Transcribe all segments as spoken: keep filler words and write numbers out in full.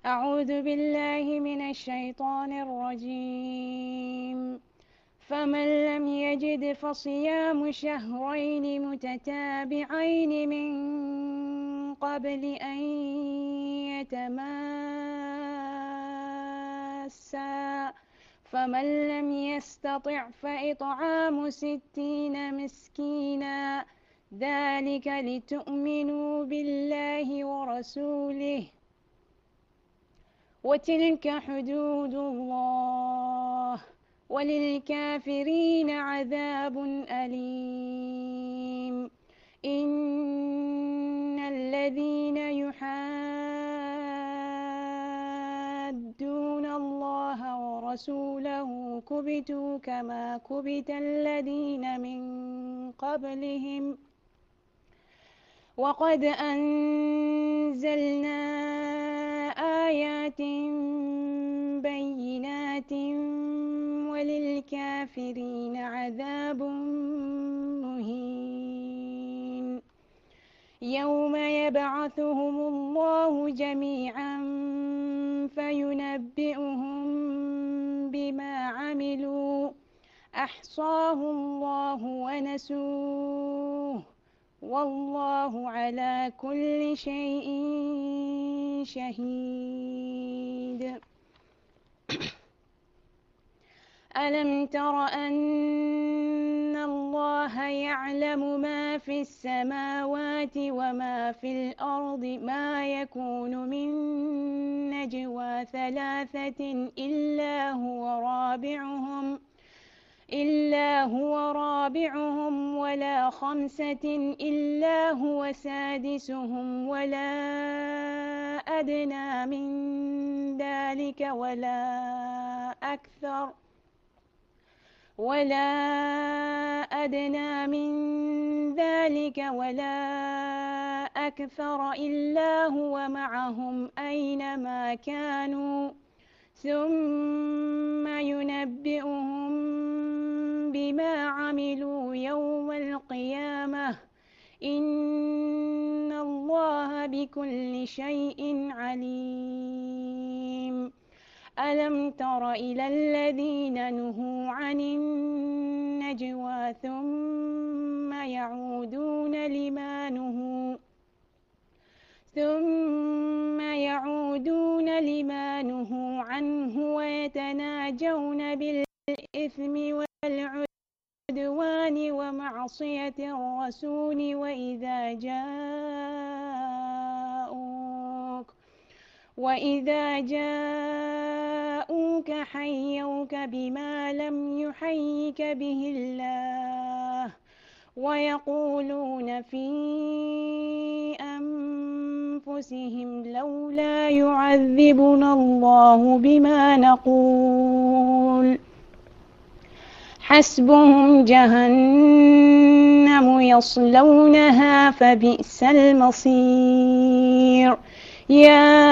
أعوذ بالله من الشيطان الرجيم. فمن لم يجد فصيام شهرين متتابعين من قبل أن يتماسا، فمن لم يستطع فإطعام ستين مسكينا، ذلك لتؤمنوا بالله ورسوله، وتلك حدود الله، وللكافرين عذاب أليم. إن الذين يحادون الله ورسوله كبتوا كما كبت الذين من قبلهم، وقد أنزلنا آيات بينات، وللكافرين عذاب مهين. يوم يبعثهم الله جميعا فينبئهم بما عملوا، أحصاه الله ونسوه، والله على كل شيء شهيد. ألم تر أن الله يعلم ما في السماوات وما في الأرض؟ ما يكون من نجوى ثلاثة إلا هو رابعهم إلا هو رابعهم ولا خمسة إلا هو سادسهم ولا أدنى من ذلك ولا أكثر ولا أدنى من ذلك ولا أكثر إلا هو معهم أينما كانوا، ثم ينبئهم بما عملوا يوم القيامة، إن الله بكل شيء عليم. ألم تر إلى الذين نهوا عن النجوى ثم يعودون لما نهوا ثم يعودون لما نهوا عنه ويتناجون بالإثم والعدوان ومعصية الرسول، وإذا جاءوك وإذا جاءوك حيوك بما لم يحيك به الله، ويقولون في أنفسهم لولا يعذبنا الله بما نقول، حسبهم جهنم يصلونها فبئس المصير. يا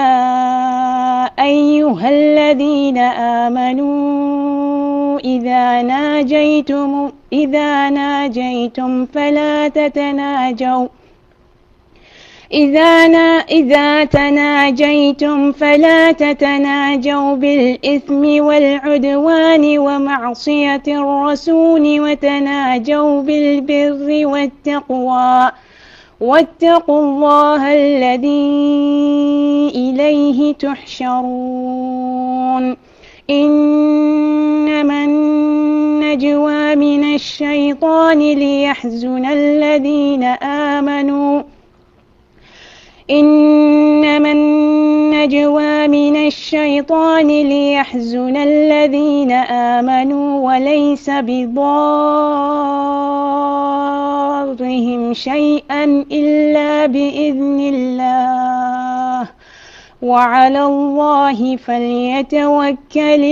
أيها الذين آمنوا إذا ناجيتم إذا ناجيتم فلا تتناجوا إذا نا إذا تناجيتم فلا تتناجوا بالإثم والعدوان ومعصية الرسول، وتناجوا بالبر والتقوى، واتقوا الله الذي إليه تحشرون. إنما النجوى من الشيطان ليحزن الذين آمنوا إنما النجوى من الشيطان ليحزن الذين آمنوا وليس بضارهم شيئا إلا بإذن الله، وعلى الله فليتوكل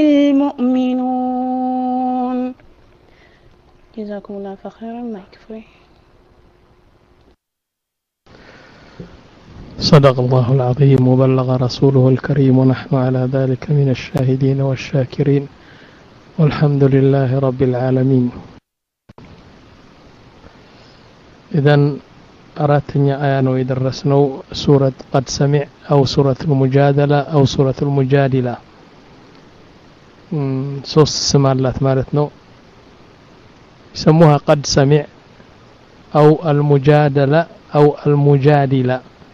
المؤمنون. جزاكم الله خيرا. ما يكفي. صدق الله العظيم وبلغ رسوله الكريم، ونحن على ذلك من الشاهدين والشاكرين، والحمد لله رب العالمين. إذن أراتني آية نو يدرسنو سورة قد سمع أو سورة المجادلة أو سورة المجادلة سوس سمالات مالتنو يسموها قد سمع أو المجادلة أو المجادلة.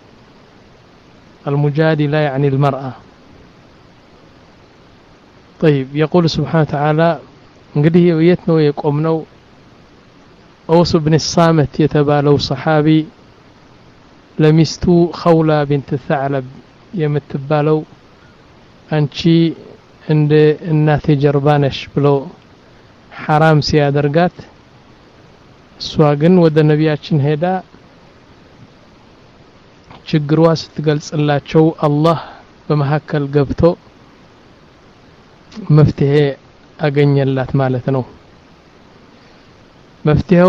المجادلة يعني المرأة. طيب يقول سبحانه وتعالى እንግዲህ የት ነው የቆምነው? أوس بن الصامت يتبالو صحابي لمستو خولة بنت الثعلب يمتبالو أنشي عند الناس جربانش بلو حرام سيادرقات سواقن ود النبياتشن هيدا ችግሯ ስትገልጽላቸው አላህ በመሐከል ገብቶ መፍትሄ አገኘላት ማለት ነው። መፍትሄው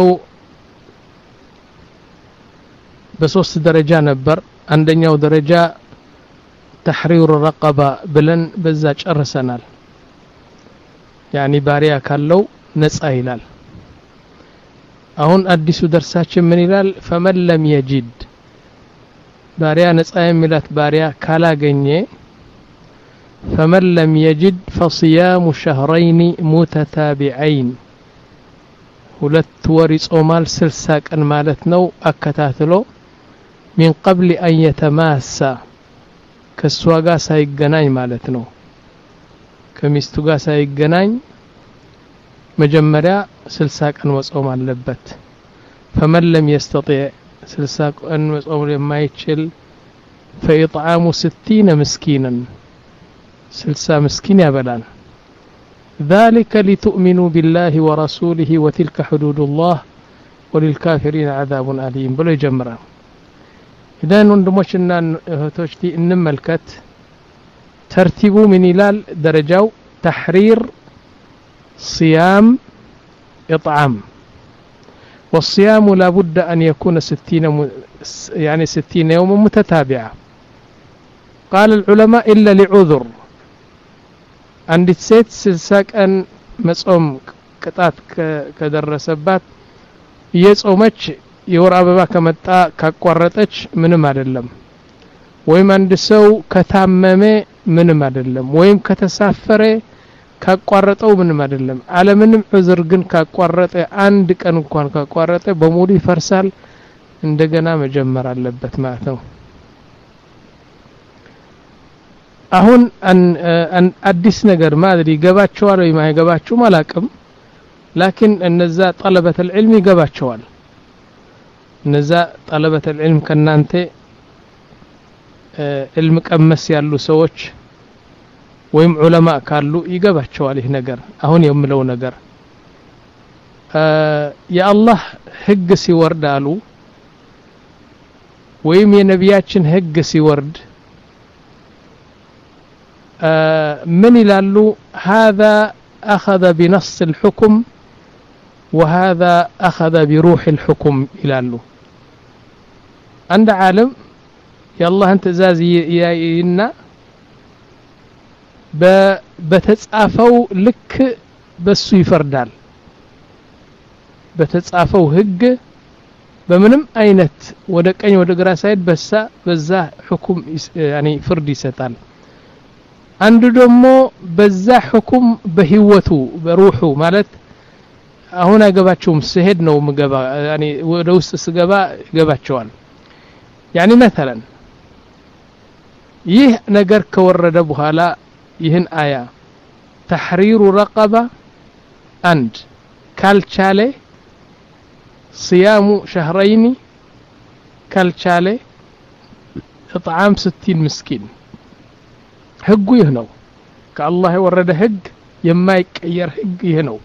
በሶስት ደረጃ ነበር። አንደኛው ደረጃ ተሕሪር ረቀባ ብለን በዛ ጨርሰናል። ያኒ ባሪያ ካለው ነፃ ይላል። አሁን አዲሱ ደርሳችን ምን ይላል? ፈመን ለም የጂድ ባሪያ ነፃ የሚላት ባሪያ ካላገኘ فمن لم يجد فصيام شهرين متتابعين ሁለት ወር ይጾማል ስልሳ ቀን ማለት ነው አከታትሎ من قبل أن يتماسى ከሷ ጋር ሳይገናኝ ማለት ነው ከሚስቱ ጋር ሳይገናኝ መጀመሪያ ስልሳ ቀን መጾም አለበት። فمن لم يستطيع ስልሳ ቀን መጾም የማይችል فإطعام ستين مسكينا ስልሳ مسكين ያበላል። ذلك لتؤمنوا بالله ورسوله وتلك حدود الله وللكافرين عذاب أليم ብሎ ይጀምራል። إذن ወንድሞችና እህቶች እንመልከት ተርቲቡ ምን ይላል? ደረጃው تحرير صيام إطعام. والصيام لا بد أن يكون ستين يعني ستين يوم متتابعة. قال العلماء إلا لعذر. عندت ست سلساك أن مصوم قطات كدرسبات يصومች የወር አበባ ከመጣ ካቋረጠች ምንም አይደለም። ወይም አንድ ሰው ከታመመ ምንም አይደለም። ወይም ከተሳፈረ ካቋረጠው ምንም አይደለም። ዓለምንም ዑዝር ግን ካቋረጠ አንድ ቀን እንኳን ካቋረጠ በሙሉ ይፈርሳል። እንደገና መጀመር አለበት ማለት ነው። አሁን አን አዲስ ነገር ማድሪ ገባቸዋል ወይ ማይገባቸው ማላቅም ላኪን እነዛ طلبة العلم ይገባቸዋል። እነዛ طلبة العلم ከናንተ علم ቀመስ ያሉ ሰዎች ወይም ዑለማ ካሉ ይገባቸዋል ይህ ነገር። አሁን የምለው ነገር የአላህ ህግ ሲወርድ አሉ ወይም የነቢያችን ህግ ሲወርድ من ይላሉ? هذا أخذ بنص الحكم وهذا أخذ بروح الحكم ይላሉ። አንድ ዓለም የአላህን ትእዛዝ ያይና በተጻፈው ልክ በሱ ይፈርዳል። በተጻፈው ህግ በምንም አይነት ወደ ቀኝ ወደ ግራ ሳይድ በሳ በዛ ሁክም ያኒ ፍርድ ይሰጣል። አንዱ ደግሞ በዛ ሁክም በህይወቱ በሩሑ ማለት አሁን አገባቸውም ሲሄድ ነው ምገባ ያኒ ወደ ውስጥ ስገባ ገባቸዋል። ያኒ مثلا ይህ ነገር ከወረደ በኋላ ይህን አያ تحرير رقبة አንድ ካልቻለ صيام شهرين ካልቻለ إطعام ستين مسكين ህጉ ይህ ነው። ከአላህ የወረደ ህግ የማይቀየር ህግ ይህ ነው።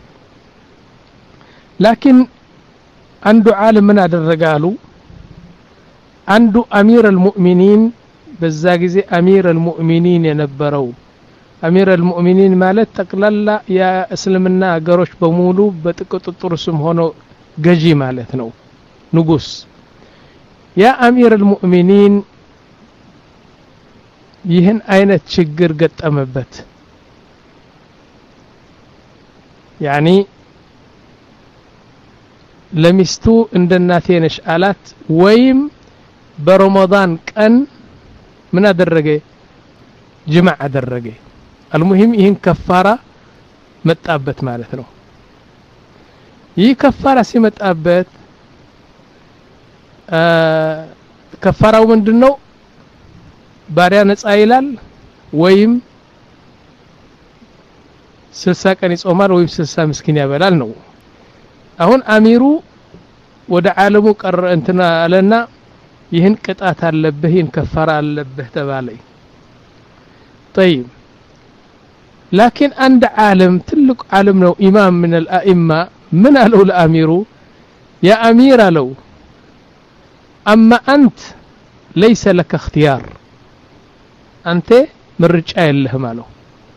ላኪን አንዱ ዓለም ምን አደረጋሉ? አንዱ አሚር አልሙእሚኒን በዛ ጊዜ አሚር አልሙእሚኒን የነበረው አሚር አልሙእሚኒን ማለት ጠቅላላ የእስልምና አገሮች በሙሉ በጥቅጥጥሩ ስም ሆኖ ገዢ ማለት ነው፣ ንጉስ። ያ አሚር አልሙእሚኒን ይህን አይነት ችግር ገጠመበት። ያኒ ለሚስቱ እንደናቴ ነሽ አላት ወይም በረመዳን ቀን ምን አደረገ ጅማዕ አደረገ المهم ይህን ከፋራ መጣበት ማለት ነው ይህ ከፋራ ሲመጣበት ከፋራው ምንድነው ባሪያ ነፃ ይላል ወይም ስልሳ ቀን ይጾማል ወይም ስልሳ ምስኪን ያበላል ነው አሁን አሚሩ ወደ ዓለሙ ቀረ እንትና አለና ይህን ቅጣት አለበት ይህን ከፋራ አለበት ተባለይ طيب لكن عند عالم تلك عالم نو امام من الائمه من قالوا لاميرو يا امير لو اما انت ليس لك اختيار انت مرجع يلهم قالوا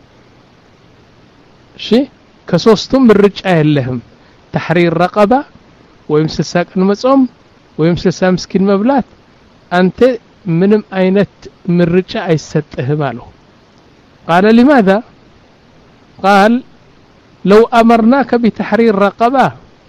شي كسوستم مرجع يلهم تحرير رقبه ويم سساقن مصوم ويم سلسا مسكين مبلات انت منم اينت مرجع አይሰጥህም قالوا قال لماذا قال لو أمرناك بتحرير رقبة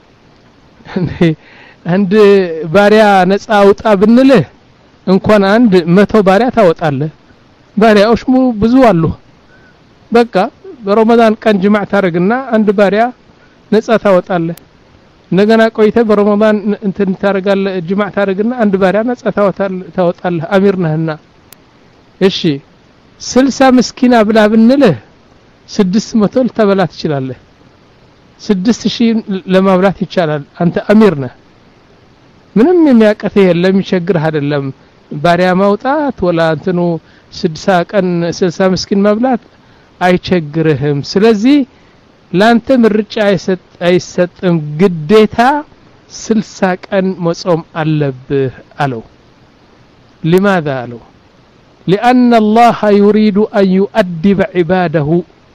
عند باريا نصا اوطا بنله እንኳን አንድ መቶ ባሪያ ታወጣለህ ባሪያዎች ብዙ አሉ በቃ በረመዳን ቀን ጅማዕ ታረግና አንድ ባሪያ ነፃ ታወጣለህ እንደገና ቆይተ በረመዳን እንትን ታረጋለህ ጅማዕ ታረግና አንድ ባሪያ ነፃ ታወጣለህ አሚር ነህና እሺ ስልሳ ምስኪና ብላ ብንልህ ስድስት መቶ ልተበላት ይችላል ስድስት ሺህ ለማብላት ይቻላል አንተ አሚር ነህ ምንም የሚያቀተህ የለም ይቸግርህ አይደለም ባሪያ ማውጣት ወላ እንትኑ ስድሳ ቀን ስልሳ ምስኪን መብላት አይቸግርህም ስለዚህ ላንተ ምርጫ አይሰጥ አይሰጥም ግዴታ ስልሳ ቀን መጾም አለብህ አለው لماذا አለው لأن الله يريد أن يؤدب عباده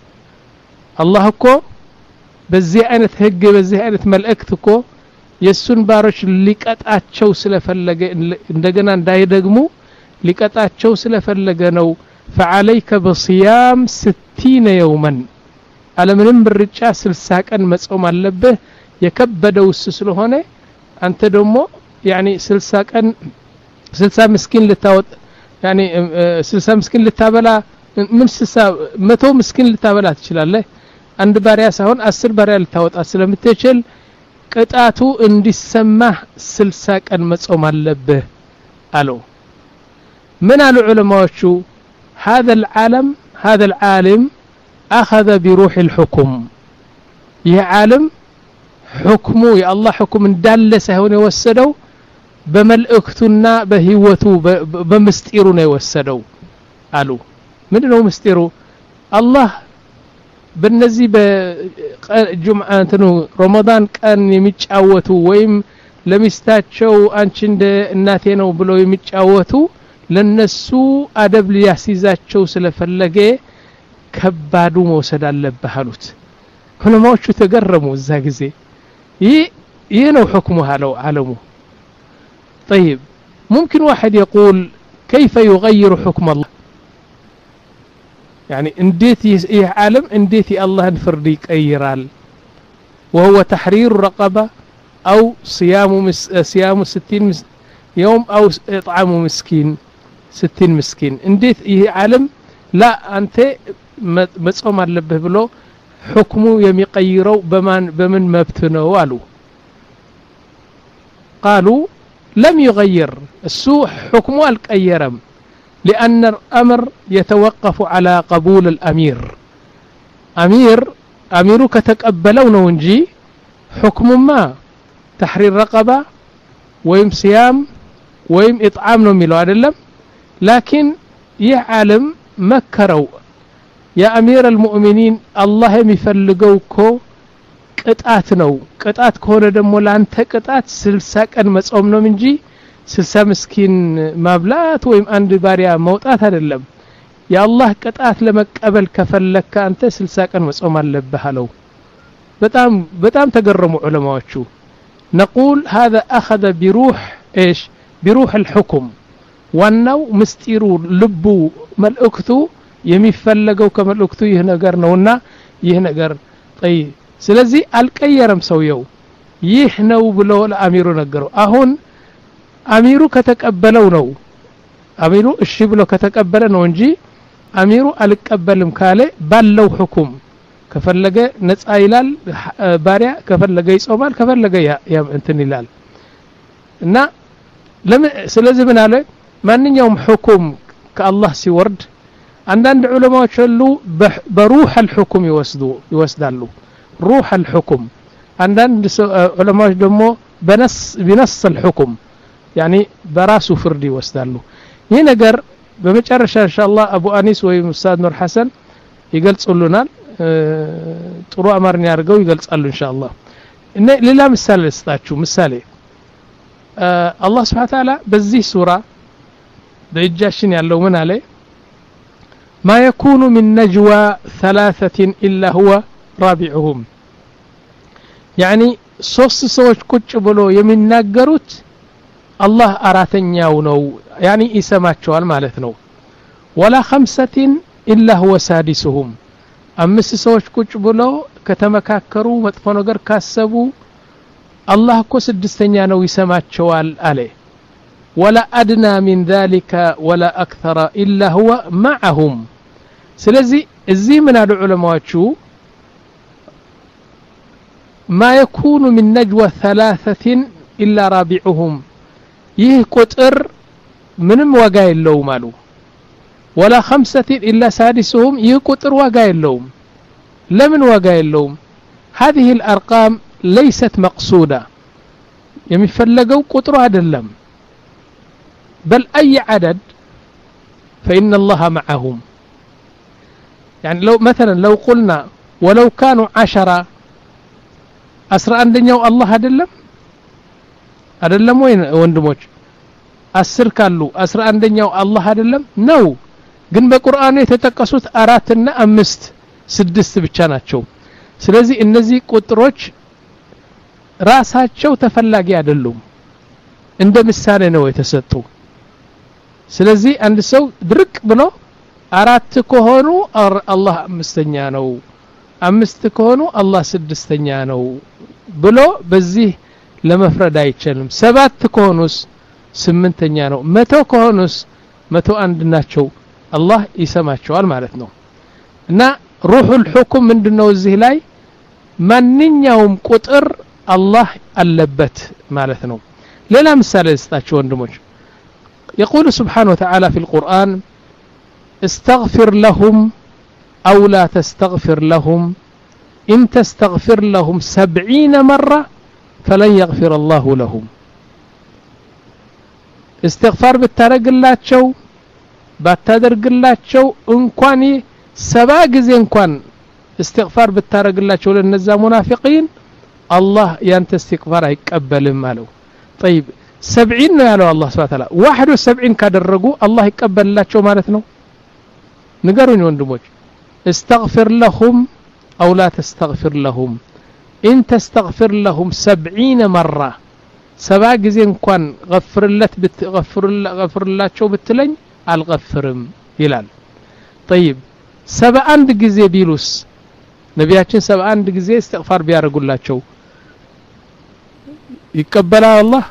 الله እኮ በዚህ አይነት ህግ በዚህ አይነት መልእክት እኮ የሱን ባሮች ሊቀጣቸው ስለፈለገ እንደገና እንዳይደግሙ ሊቀጣቸው ስለፈለገ ነው فعليك بصيام ستين يوما አለምንም ብርጫ ስልሳ ቀን መጾም አለብህ የከበደው ስለሆነ አንተ ደግሞ يعني ስልሳ ቀን ስልሳ ምስኪን ልታወጥ يعني ስልሳ ምስኪን ልታበላ ምን ስልሳ መቶ ምስኪን ልታበላ ትችላለህ አንድ ባሪያ ሳይሆን አስር ባሪያ ልታወጣ ስለምትችል ቅጣቱ እንዲሰማህ ስልሳ ቀን መጾም አለብህ አለው ምን አሉ ዑለማዎቹ هذا العالم هذا العالم اخذ بروح الحكم ይህ ዓለም حكሙ የአላህ حكم እንዳለ ሳይሆን የወሰደው በመልእክቱና በህይወቱ በመስጢሩ ነው የወሰደው አሉ ምንድነው መስጢሩ አላህ በእነዚህ በጁምዓ እንትኑ ረመዳን ቀን የሚጫወቱ ወይም ለሚስታቸው አንቺ እንደ እናቴ ነው ብሎ የሚጫወቱ ለነሱ አደብ ሊያስይዛቸው ስለፈለገ ከባዱ መውሰድ አለበት አሉት ዑለማዎቹ ተገረሙ እዛ ጊዜ ይህ ይህ ነው حكሙ አለው ዓለሙ طيب ممكن واحد يقول كيف يغير حكم الله يعني انديت يه عالم انديت الله فرد يغيرال وهو تحرير رقبه او صيام مس صيام ستين يوم او اطعام مسكين ستين مسكين انديت يه عالم لا انت مصوم አለብህ ብሎ حكمه የሚቀይረው በማን በምን መብት ነው አሉ قالوا لم يغير السوء حكمه القيرم لأن الأمر يتوقف على قبول الأمير أمير أميرو كتقبلوا نونجي حكم ما تحرير رقبة ويم صيام ويم إطعام نميلو عدلم لكن يعلم مكروا يا أمير المؤمنين الله يفلقوكو ቅጣት ነው ቅጣት ከሆነ ደግሞ ላንተ ቅጣት ስልሳ ቀን መጾም ነው እንጂ ስልሳ ምስኪን ማብላት ወይም አንድ ባሪያ መውጣት አይደለም የአላህ ቅጣት ለመቀበል ከፈለከ አንተ ስልሳ ቀን መጾም አለብህ አለው በጣም በጣም ተገረሙ ዑለማዎቹ نقول هذا اخذ بروح ايش بروح الحكم ዋናው ምስጢሩ ልቡ መልእክቱ የሚፈለገው ከመልእክቱ ይህ ነገር ነውና ይህ ነገር طيب ስለዚህ አልቀየረም ሰውየው ይህ ነው ብሎ ለአሚሩ ነገረው አሁን አሚሩ ከተቀበለው ነው አሚሩ እሺ ብሎ ከተቀበለ ነው እንጂ አሚሩ አልቀበልም ካለ ባለው ሁኩም ከፈለገ ነፃ ይላል ባሪያ ከፈለገ ይጾማል ከፈለገ ያ እንትን ይላል እና ስለዚህ ምን አለ ማንኛውም ሁኩም ከአላህ ሲወርድ አንዳንድ ዑለማዎች ሁሉ በሩህ الحكم ይወስዱ ይወስዳሉ روح الحكم አንዳንድ ዑለማዎች ደግሞ በነስ بنص الحكم يعني በራሱ ፍርድ ይወስዳሉ ይህ ነገር በመጨረሻ ኢንሻአላህ አቡ አኒስ ወይ ኡስታዝ ኑር ሐሰን ይገልጹልናል ጥሩ አማርኛ ያርገው ይገልጻሉ ኢንሻአላህ እና ሌላ ምሳሌ ልስጣችሁ ምሳሌ አላህ Subhanahu Wa Ta'ala በዚህ ሱራ በእጃችን ያለው ምን አለ ما يكون من نجوى ثلاثة إلا هو رابعهم يعني ሶስት ሰዎች ቁጭ ብሎ የሚናገሩት አላህ አራተኛው ነው يعني ይሰማቸዋል ማለት ነው ولا خمسة إلا هو سادسهم አምስት ሰዎች ቁጭ ብሎ ከተመካከሩ መጥፎ ነገር ካሰቡ አላህ እኮ ስድስተኛ ነው ይሰማቸዋል አለ ولا أدنى من ذلك ولا أكثر إلا هو معهم ስለዚህ እዚህ ምን አሉ ዑለማዎቹ ما يكون من نجوى ثلاثة إلا رابعهم ይህ ቁጥር ምንም ዋጋ የለውም አሉ ولا خمسة إلا سادسهم ይህ ቁጥር ዋጋ የለውም ለምን ዋጋ የለውም هذه الأرقام ليست مقصودة የሚፈለገው ቁጥሩ አይደለም بل أي عدد فإن الله معهم يعني لو مثلا لو قلنا ولو كانوا عشرة أسرع عندنا الله አይደለም አይደለም ወይ ወንድሞች አስር ካሉ አስራ አንደኛው አላህ አይደለም ነው ግን በቁርአኑ የተጠቀሱት አራት እና አምስት ስድስት ብቻ ናቸው ስለዚህ እነዚህ ቁጥሮች ራሳቸው ተፈላጊ አይደሉም እንደ ምሳሌ ነው የተሰጡ ስለዚህ አንድ ሰው ድርቅ ብሎ አራት ከሆኑ አላህ አምስተኛ ነው አምስት ከሆኑ አላህ ስድስተኛ ነው ብሎ በዚህ ለመፍረድ አይችልም ሰባት ከሆኑስ ስምንተኛ ነው መቶ ከሆኑስ መቶ አንድ ናቸው አላህ ይሰማቸዋል ማለት ነው እና ሩሁል ሁክም ምንድነው እዚህ ላይ ማንኛውም ቁጥር አላህ አለበት ማለት ነው ሌላ ምሳሌ ልስጣችሁ ወንድሞች يقول سبحانه وتعالى في القرآن استغفر لهم أو لا تستغفر لهم إن تستغفر لهم سبعين مرة فلن يغفر الله لهم استغفار بالترق الله تشو باتدرق الله تشو انكواني سبا غزي انكوان استغفار بالترق الله تشو للنزا منافقين الله يانت استغفار يقبل مالو طيب سبعين ነው ያለው አላህ Subhanahu Wa Ta'ala واحد وسبعين ካደረጉ አላህ ይቀበልላቸው ማለት ነው ንገሩኝ ወንድሞች استغفر لهم او لا تستغفر لهم ان تستغفر لهم سبعين مره سبع ጊዜ እንኳን غفرለት بتغفر غفرላቸው ብትለኝ አልغفርም ይላል طيب سبع አንድ ጊዜ ቢሉስ ነቢያችን سبع አንድ ጊዜ استغفار ቢያረጉላቸው ይቀበላል አላህ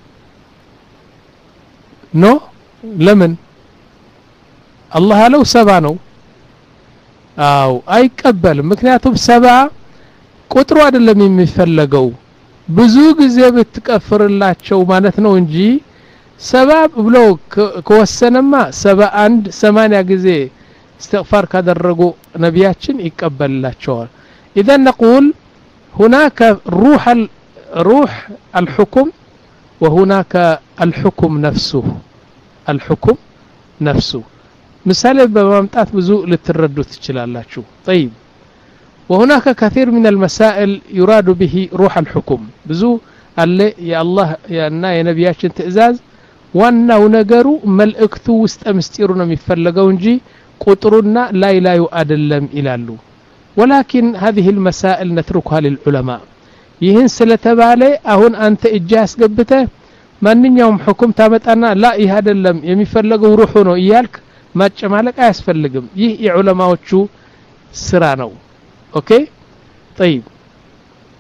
ኖ ለምን አላህ አለው ሰባ ነው አው አይቀበልም ምክንያቱም ሰባ ቁጥሩ አይደለም የሚፈለገው ብዙ ጊዜ ብትቀፍርላቸው ማለት ነው እንጂ ሰባ ብሎ ከወሰነማ ሰባ አንድ ሰማንያ ጊዜ استغفار ካደረጉ ነቢያችን ይቀበልላቸዋል اذا نقول هناك روح روح الحكم وهناك الحكم نفسه الحكم نفسه مثال بمامطات ብዙ ልትረዱት ትችላላችሁ طيب وهناك كثير من المسائل يراد به روح الحكم ብዙ አለ የአላህ ያና የነቢያችን ትእዛዝ ዋናው ነገሩ መልእክቱ ውስጥ ምስጢሩ ነው የሚፈልገው እንጂ ቁጥሩና ላይ ላዩ አይደለም ይላሉ ولكن هذه المسائل نتركها للعلماء ይህን ስለተባለ አሁን አንተ እጅ አስገብተህ ማንኛውም ሁክም ታመጣና ላ ይህ አይደለም የሚፈልገው ሩህ ነው ይያልክ ማጨማለቅ አያስፈልግም ይህ የዑለማዎቹ ስራ ነው ኦኬ طيب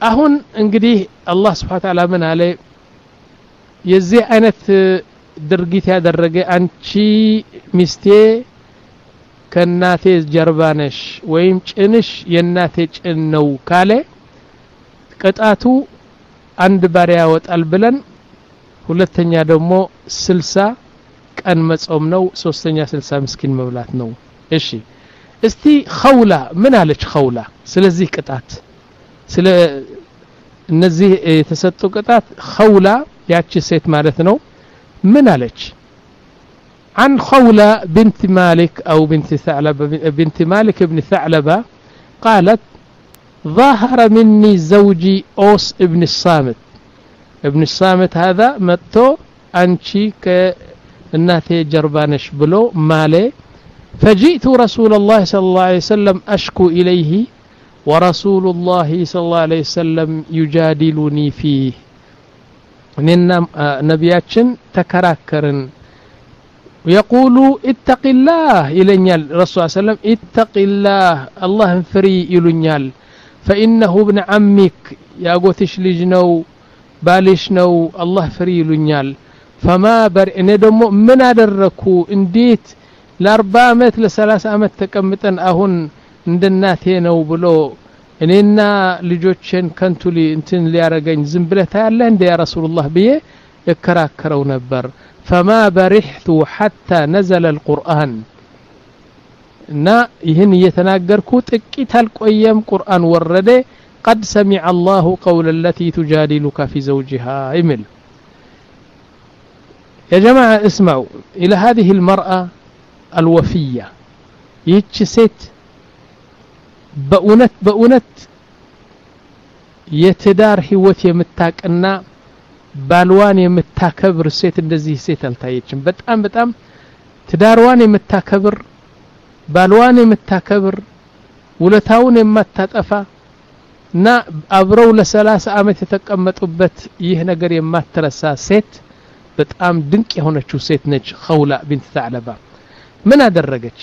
አሁን እንግዲህ አላህ Subhanahu Wa Ta'ala ምን አለ የዚህ አይነት ድርጊት ያደረገ አንቺ ሚስቴ ከናቴ ጀርባ ነሽ ወይም ጭንሽ የናቴ ጭን ነው ካለ ቅጣቱ አንድ ባሪያ ያወጣል ብለን ሁለተኛ ደግሞ ስልሳ ቀን መጾም ነው ሶስተኛ ስልሳ ምስኪን መብላት ነው እሺ እስቲ ኸውላ ምን አለች ኸውላ ስለዚህ ቅጣት ስለ እነዚህ የተሰጡ ቅጣት ኸውላ ያቺ ሴት ማለት ነው ምን አለች عن خولة بنت مالك أو بنت ثعلبة بنت مالك ابن ثعلبة قالت ظاهر مني زوجي أوس ابن الصامت ابن الصامت هذا متو أنشي كالناتي جربانش بلو مالي فجئت رسول الله صلى الله عليه وسلم أشكو إليه ورسول الله صلى الله عليه وسلم يجادلني فيه ننا نبياتشن تكراكرن ويقول اتق الله إلينيال الرسول صلى الله عليه وسلم اتق الله الله فري إلينيال فإنه ابن عمك يا قوتش لجنو بالشنو الله فري إلينيال فما بر ندمو من أدركو انديت لأربع أمت لثلاث أمت تكمتن أهون እንደናቴ ነው ብሎ እኔና ልጆችን ከንቱሊ እንትን ሊያረጋኝ ዝም ብለህ ታያለህ እንደ ያ ረሱላህ ብዬ እከራከረው ነበር فما برحت حتى نزل القرآن እና ይህን እየተናገርኩ ጥቂት አልቆየም ቁርአን ወረደ قد سمع الله قول التي تجادلك في زوجها يمل يا جماعة اسمعوا إلى هذه المرأة الوفية ይህች ሴት በእውነት በእውነት የትዳር ህይወት የምታቀና ባልዋን የምታከብር ሴት እንደዚህ ሴት አልታየችም በጣም በጣም ትዳርዋን የምታከብር ባልዋን የምታከብር ውለታውን የማታጠፋ እና አብረው ለ30 አመት የተቀመጡበት ይህ ነገር የማትረሳ ሴት በጣም ድንቅ የሆነችው ሴት ነች ኸውላ ቢንት ተዕለባ ምን አደረገች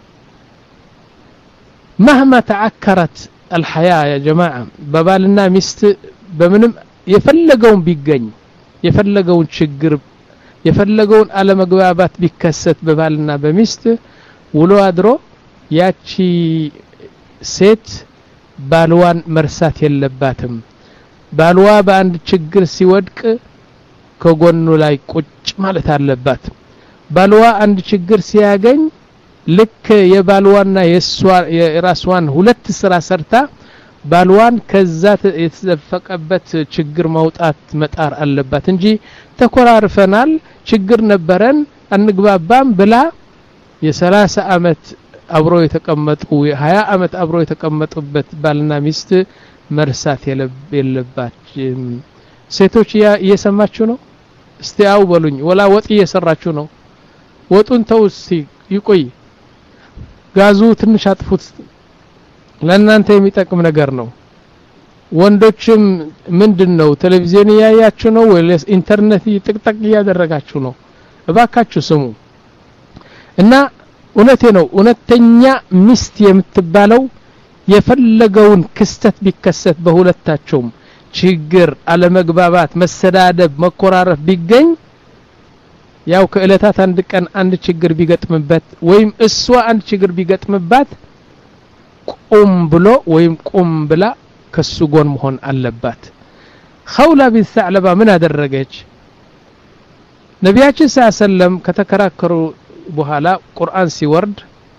مهما تعكرت الحياة يا جماعة ببالنا مست بمنم يفلقون بيجن يفلقون شجر يفلقون على مجوابات بيكست ببالنا بمست ولو أدرو ياتشي سيت بالوان مرسات يلباتم بالوا باند شجر سيودك كوغونو لاي كوچ مالت اللبات بالوا عند شجر سياغن ልክ የባልዋና የራስዋን ሁለት ስራ ሰርታ ባልዋን ከዛ የተዘፈቀበት ችግር ማውጣት መጣር አለባት እንጂ ተኮራርፈናል ችግር ነበረን አንግባባም ብላ የ30 አመት አብሮ የተቀመጡ የ20 አመት አብሮ የተቀመጡበት ባልና ሚስት መርሳት የለባችም ሴቶች እየሰማችሁ ነው እስቲ አው በሉኝ ወላ ወጥ እየሰራችሁ ነው ወጡን ተውሲ ይቆይ ጋዙ ትንሽ አጥፉት ለእናንተ የሚጠቅም ነገር ነው ወንዶችም ምንድነው ቴሌቪዥን ያያችሁ ነው ወይስ ኢንተርኔት ይጥቅጥቅ ያደረጋችሁ ነው እባካችሁ ስሙ እና እውነቴ ነው እውነተኛ ሚስት የምትባለው የፈለገውን ክስተት ቢከሰት በሁለታቸውም ችግር አለመግባባት መሰዳደብ መኮራረፍ ቢገኝ ያው ከእለታት አንድ ቀን አንድ ችግር ቢገጥምበት ወይም እሷ አንድ ችግር ቢገጥምባት ቁም ብሎ ወይም ቁም ብላ ከሱ ጎን መሆን አለባት ኸውላ ቢን ሰዕለባ ምን አደረገች ነብያችን ሰለላሁ ዐለይሂ ወሰለም ከተከራከሩ በኋላ ቁርአን ሲወርድ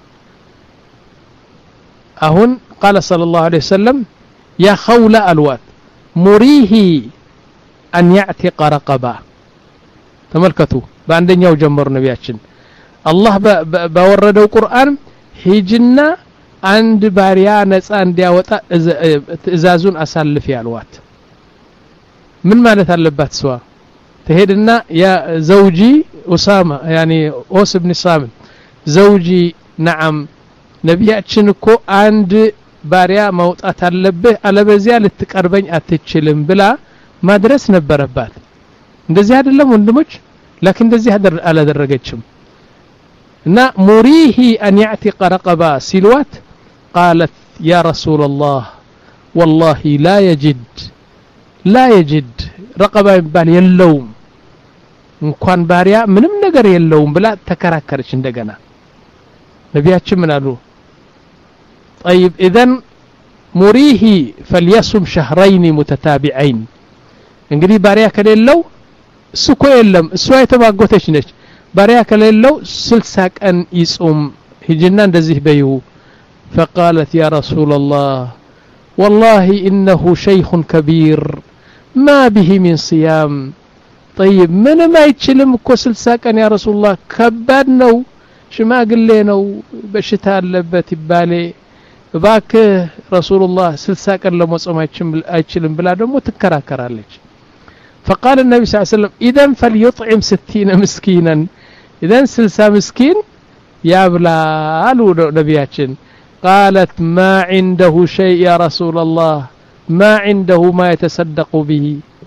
አሁን قال صلى الله عليه وسلم يا خولة الوات مريه أن يعتق رقبة ተመልከቱ በአንደኛው ጀመሩ ነብያችን አላህ ባወረደው ቁርአን ሂጅና አንድ ባሪያ ነፃ እንዲያወጣ ትእዛዙን አሳልፍ ያልዋት ምን ማለት አለባት ሰዋ ተሄድና ያ ዘውጂ ኡሳማ ያኒ ኦስ ኢብኑ ሳም ዘውጂ ነዓም ነብያችን እኮ አንድ ባሪያ ማውጣት አለብህ አለበዚያ ልትቀርበኝ አትችልም ብላ ማድረስ ነበረባት እንደዚህ አይደለም ወንድሞች لكن እንደዚህ አላደረገችም እና ሙሪሂ ان يعتق رقبه سلوات قالت يا رسول الله والله لا يجد لا يجد رقبة يبال يلوم እንኳን ባሪያ ምንም ነገር የለውም ብላ ተከራከረች እንደገና ነቢያችን ምን አሉ طيب اذا ሙሪሂ فليصم شهرين متتابعين እንግዲህ ባሪያ ከሌለው እሱ እኮ የለም እሷ የተባጎተች ነች ባሪያ ከሌለው ስልሳ ቀን ይጾም ሂጅና እንደዚህ በዩ فقالت يا رسول الله والله إنه شيخ كبير ما به من صيام طيب من ما يتشلم كو سلسا كان يا رسول الله كباد نو شماقلي نو بشتا اللبت بالي باك رسول الله سلسا كان لما صوم يتشلم بلا دمو تكراكرالج فقال النبي صلى الله عليه وسلم إذن فليطعم ستين مسكينا إذن سلسا مسكين يا بلالو نبياتشن قالت ما عنده شيء يا رسول الله ما عنده ما يتصدق به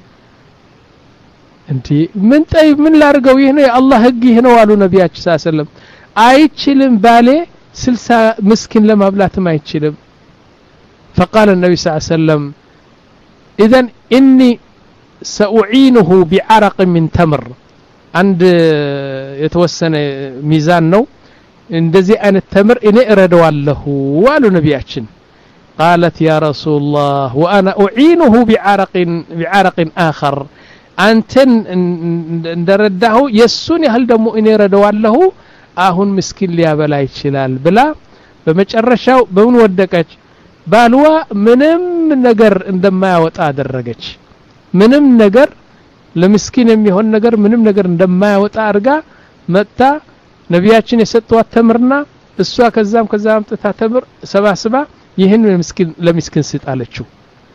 انت من طيب من لا رغو هنا يا الله حقي هنا قالوا نبياتي صلى الله عليه وسلم አይችልም ባሌ ስልሳ ምስኪን ለማብላት አይችልም فقال النبي صلى الله عليه وسلم اذا اني ساعينه بعرق من تمر عند የተወሰነ ሚዛን ነው እንደዚህ አይነት ተምር እኔ እረዳዋለሁ ዋሉ ነቢያችን قالت يا رسول الله وانا اعينه بعرق بعرق اخر አንተን እንደረዳሁ የሱን ያህል ደግሞ እኔ እረዳዋለሁ አሁን ምስኪን ሊያበላ ይችላል ብላ በመጨረሻው በምን ወደቀች ባልዋ ምንም ነገር እንደማያወጣ አደረገች ምንም ነገር ለምስኪን የሚሆን ነገር ምንም ነገር እንደማያወጣ አርጋ መጣ ነቢያችን የሰጧት ተምርና እሷ ከዛም ከዛም ጥታ ተምር ሰባስባ ይሄን ለምስኪን ለምስኪን ስጣለችው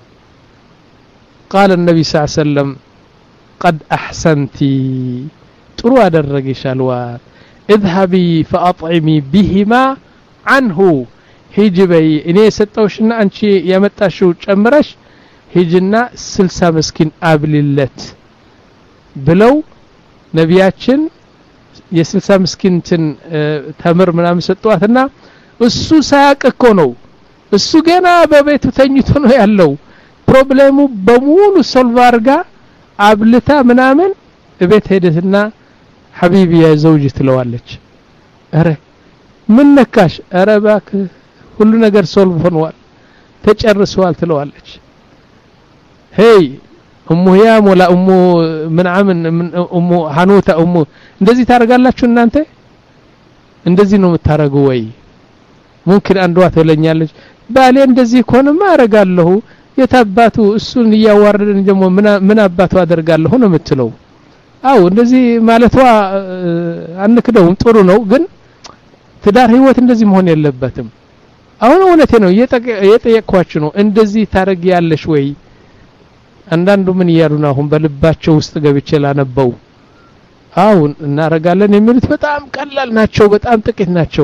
قال النبي صلى الله عليه وسلم قد احسنتي ጥሩ አደረግሻልዋል اذهبي فاطعمي بهما عنه ሂጅበይ እኔ የሰጠውሽና አንቺ ያመጣሽው ጨምረሽ ሂጅና ስልሳ ምስኪን አብልለት ብለው ነቢያችን የስልሳ ምስኪንትን ተምር ምናምን ሰጧትና እሱ ሳያቅ እኮ ነው እሱ ገና በቤቱ ተኝቶ ነው ያለው ፕሮብሌሙ በሙሉ ሶልቭ አርጋ አብልታ ምናምን እቤት ሄደትና ሐቢቢ ያ ዘውጂ ትለዋለች አረ ምን ነካሽ አረ ባክ ሁሉ ነገር ሶልቭ ሆኗል ተጨርሷል ትለዋለች ሄይ ኡሙ ያም ወላ ኡሙ ምን አምን ኡሙ ሐኑታ ኡሙ እንደዚህ ታረጋላችሁ እናንተ እንደዚህ ነው የምታረጉ ወይ ሙምኪን አንዷ ትለኛለች ባሌ እንደዚህ ኮንማ አረጋለሁ የታባቱ እሱን ያዋርደን ደግሞ ምን አባቱ አደርጋለሁ ነው የምትለው አው እንደዚህ ማለቷ አንክደውም ጥሩ ነው ግን ትዳር ህይወት እንደዚህ መሆን የለበትም አሁን እውነቴ ነው እየጠየቅኳችሁ ነው እንደዚህ ታረግ ያለሽ ወይ አንዳንዱ ምን ይያሉና አሁን በልባቸው ውስጥ ገብቼ ላነበው አው እናረጋለን የሚሉት በጣም ቀላል ናቸው በጣም ጥቂት ናቸው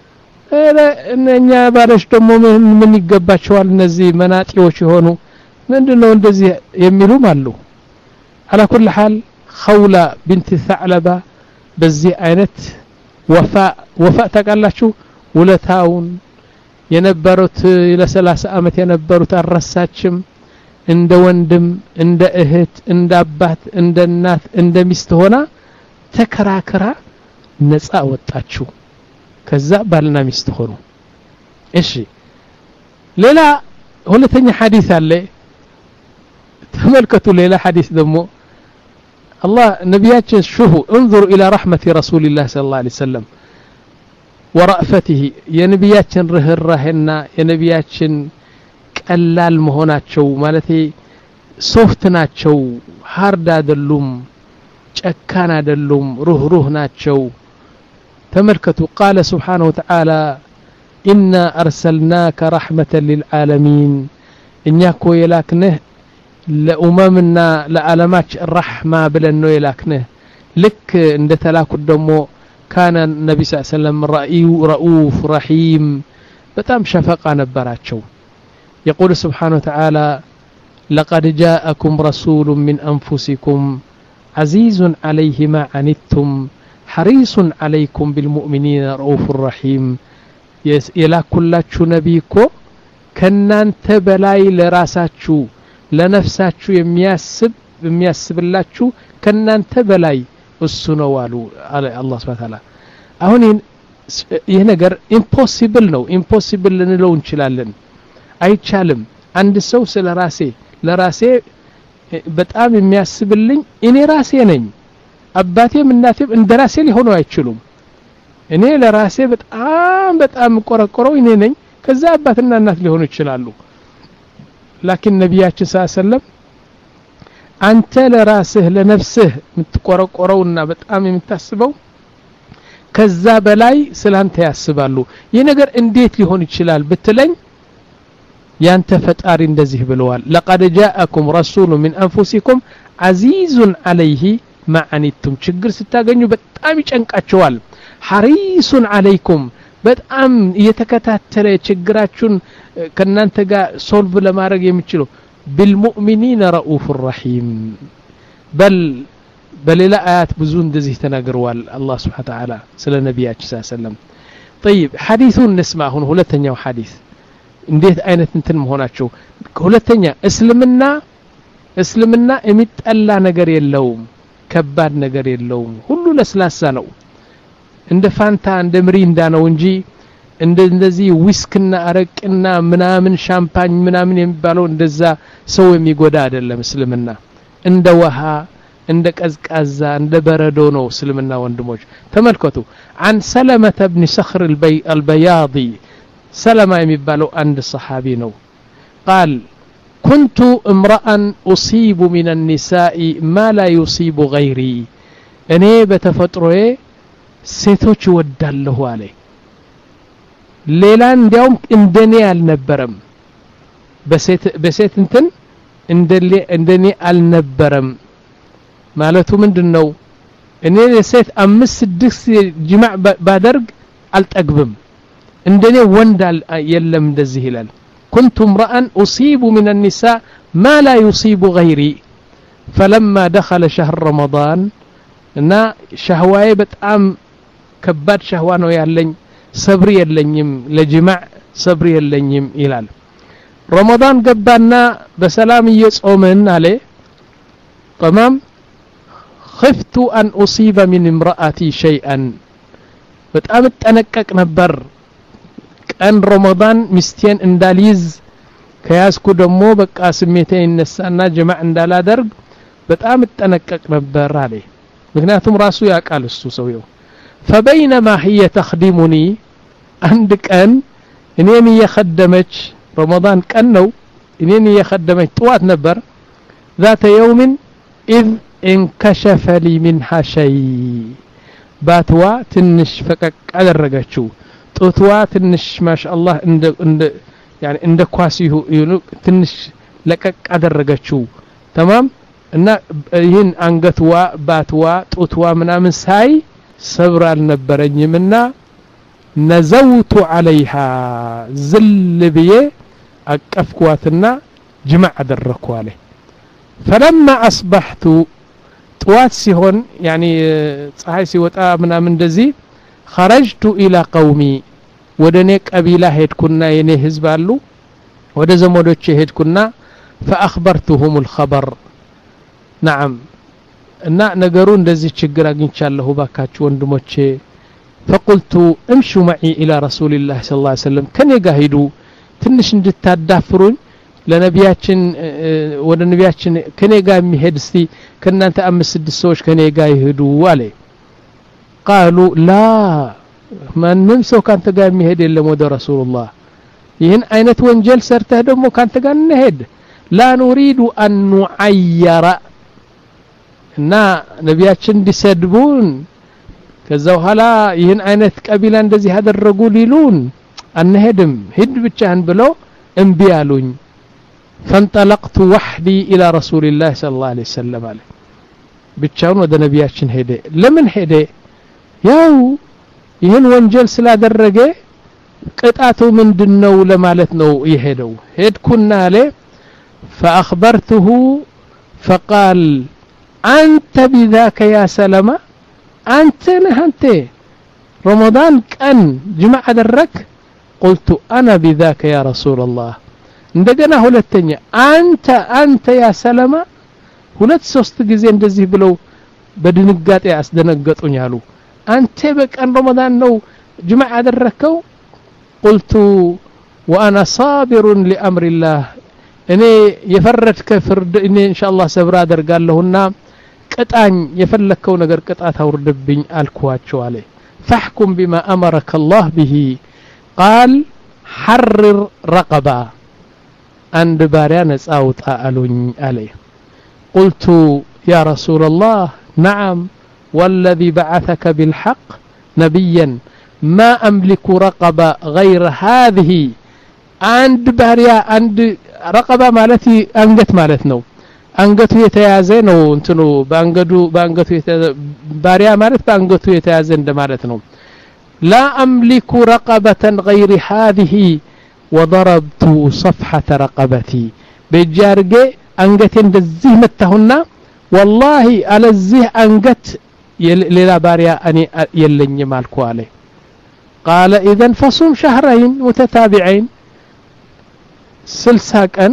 እነኛ ባለሽ ደግሞ ምን ምን ይገባቸዋል እነዚህ መናጢዎች ይሆኑ ምንድነው እንደዚህ የሚሉም አሉ على كل حال خولة بنت ثعلبة በዚህ አይነት ወፋ ወፋ ተቃላችሁ ወለታውን የነበሩት ለ30 አመት የነበሩት አረሳችም እንደ ወንድም እንደ እህት እንደ አባት እንደ እናት እንደ ሚስት ሆና ተከራከራ ነፃ ወጣችሁ ከዛ ባልና ሚስት ሆኑ እሺ ሌላ ሁለተኛ ሐዲስ አለ ተመልከቱ ሌላ ሐዲስ ደግሞ الله نبياتنا شوفوا انظروا الى رحمه رسول الله صلى الله عليه وسلم ورأفته يا نبياتنا رهرهنا يا نبياتنا ቀላል መሆናቸው ማለት ሶፍት ናቸው ሃርድ አይደሉም ጨካና አይደሉም ሩህሩህ ናቸው ተመልከቱ قال سبحانه وتعالى إنا أرسلناك رحمة للعالمين እኛኮ የላክነህ ለኡመምና ለዓለማች رحمة ብለን ነው የላክነህ ልክ እንደተላኩት ደግሞ كان النبي صلى الله عليه وسلم رؤوف رحيم በጣም ሸፈቃ ነበራቸው يقول سبحانه وتعالى لقد جاءكم رسول من أنفسكم عزيز عليه ما عنتم حريص عليكم بالمؤمنين رؤوف رحيم يلا كلاتشو نبيكو كنانت بلاي لراساتشو ለነፍሳችሁ የሚያስብ የሚያስብላችሁ ከናንተ በላይ እሱ ነው አሉ አላህ Subhanahu Ta'ala አሁን ይሄ ነገር ኢምፖሲብል ነው ኢምፖሲብል ልንለው እንችላለን አይቻልም አንድ ሰው ስለራሴ ለራሴ በጣም የሚያስብልኝ እኔ ራሴ ነኝ አባቴም እናቴም እንደራሴ ሊሆኑ አይችሉም እኔ ለራሴ በጣም በጣም ቆረቆረው እኔ ነኝ ከዛ አባትና እናት ሊሆኑ ይችላሉ لكن ነብያችን ሰለላሁ አንተ ለራስህ ለነፍስህ የምትቆረቆረውና በጣም የምታስበው ከዛ በላይ ስላንተ ያስባሉ ይሄ ነገር እንዴት ሊሆን ይችላል ብትለኝ ያንተ ፈጣሪ እንደዚህ ብለዋል لقد جاءكم رسول من انفسكم عزيز عليه ما عنتم ችግር ስታገኙ በጣም ይጨንቃቸዋል حريص عليكم በጣም እየተከታተለ ችግራችሁን ከናንተ ጋር ሶልቭ ለማድረግ የሚችለው بالمؤمنين رؤوف رحيم بل بل آيات ብዙ እንደዚህ ተናግረዋል الله سبحانه وتعالى ስለ ነብያችን ሰለላሁ ዐለይሂ ወሰለም طيب حديثون نسمع هنا ሁለተኛው ሐዲስ እንዴት አይነት እንትን መሆናቸው ሁለተኛ እስልምና እስልምና የሚጠላ ነገር የለውም ከባድ ነገር የለውም ሁሉ ለስላሳ ነው እንደ ፋንታ እንደ ምሪንዳ ነው እንጂ እንደ እንደዚህ ዊስክና አረቅና ምናምን ሻምፓኝ ምናምን የሚባለው እንደዛ ሰው የሚጎዳ አይደለም እስልምና እንደ ውሃ እንደ ቀዝቃዛ እንደ በረዶ ነው እስልምና ወንድሞች ተመልከቱ عن سلمة بن صخر البياضي سلمة የሚባለው አንድ صحابي ነው قال كنت امرأ أصيب من النساء ما لا يصيب غيري እኔ በተፈጥሮዬ ሴቶች ወዳለሁ አለ ሌላ እንዲያውም እንደኔ አልነበረም በሴት በሴት እንትን እንደኔ አልነበረም ማለቱ ምንድነው እኔ ለሴት አምስት ስድስት ጅማዕ ባደርግ አልጠግብም እንደኔ ወንድ የለም እንደዚህ ይላል كنت امرأ أصيب من النساء ما لا يصيب غيري فلما دخل شهر رمضان እና ሸህዋዬ በጣም ከባድ ሸህዋ ነው ያለኝ ሰብር የለኝም ለጅማዕ ሰብር የለኝም ይላል ረመዳን ገባና በሰላም እየጾመን አለ تمام خفت ان اصيب من امرأتي شيئا በጣም ተጠነቀቅ ነበር ቀን ረመዳን ሚስቴን እንዳልይዝ ከያዝኩ ደግሞ በቃ ስሜቴ ይነሳና ጅማዕ እንዳላደርግ በጣም ተጠነቀቅ ነበር አለ ምክንያቱም ራሱ ያቃል እሱ ሰውየው فبينما هي تخدمني عند كان انني يخدمች رمضان كان ነው انني يخدمች طوات ነበር ذات يوم اذ انكشف لي منها شيء باتوا ትንሽ ፈቀቅ አደረገችው ጡትዋ ትንሽ ማሻአላህ እንደ እንደ يعني እንደ ኳሲሁ ትንሽ ለቀቅ አደረገችው تمام እና ይሄን አንገትዋ ባትዋ ጡትዋ ምናምን ሳይ ሰብር አልነበረኝምና ነዘውቱ عليها ዝልብዬ አቀፍኳትና ጅማዕ አደረኩ አለ فلما اصبحت طوات ሲሆን يعني ፀሐይ ሲወጣ ምናምን እንደዚህ خرجت الى قومي ወደኔ ቀቢላ ሄድኩና የኔ ህዝብ አሉ ወደ ዘመዶቼ ሄድኩና فاخبرتهم الخبر نعم እና ነገሩ እንደዚህ ችግር አግኝቻለሁ ባካችሁ ወንድሞቼ فقلت امشوا معي الى رسول الله صلى الله عليه وسلم ከኔ ጋር ሄዱ ትንሽ እንድታዳፍሩኝ ለነቢያችን ወደ ነቢያችን ከኔ ጋር የሚሄድ እስቲ ከናንተ አምስት ስድስት ሰዎች ከኔ ጋር ይሄዱ አለ قالوا لا ማንም ሰው ካንተ ጋር የሚሄድ የለም ወደ ረሱላህ ይህን አይነት ወንጀል ሰርተህ ደግሞ ካንተ ጋር እንሄድ لا نريد ان نعير እና ነቢያችን ዲሰድቡን ከዛው ኋላ ይህን አይነት ቀቢላ እንደዚህ ያደረጉ ሊሉን አንሄድም ሂድ ብቻህን ብለው እንቢ አሉኝ فانطلقت وحدي الى رسول الله صلى الله عليه وسلم አለ ብቻውን ወደ ነቢያችን ሄደ ለምን ሄደ ያው ይህን ወንጀል ስላደረገ ቅጣቱ ምንድነው ለማለት ነው ይሄደው ሄድኩና አለ فاخبرته فقال انت بذاك يا سلمة انت نهنت رمضان كان جمع درك قلت انا بذاك يا رسول الله እንደገና ሁለተኛ አንተ አንተ ያ ሰለማ ሁለት ሶስት ጊዜ እንደዚህ ብለው በድንጋጤ አስደነገጡኝ አሉ አንተ በቀን ረመዳን ነው ጅማዕ አደረከው قلت وانا صابر لامر الله እኔ የፈረድከ ፍርድ እኔ ኢንሻአላህ ሰብራ አደርጋለሁና ቅጣኝ የፈለከው ነገር ቅጣት አውርድብኝ አልኳቸው አለ فاحكم بما امرك الله به قال حرر رقبه عند باريا نص አውጣ አሉኝ አለ قلت يا رسول الله نعم والذي بعثك بالحق نبيا ما املك رقبه غير هذه عند باريا عند رقبه مالتي አንገት ማለት ነው አንገቱ የተያዘ ነው እንትኑ ባንገዱ ባንገቱ ባሪያ ማለት ባንገቱ የተያዘ እንደማለት ነው لا املك رقبه غير هذه وضربت صفحه رقبتي بجارجه አንገቴ እንደዚህ መታሁና والله አለዚህ አንገት ሌላ ባሪያ እኔ የለኝም አልኩ አለ قال اذا فصوم شهرين متتابعين ስልሳ ቀን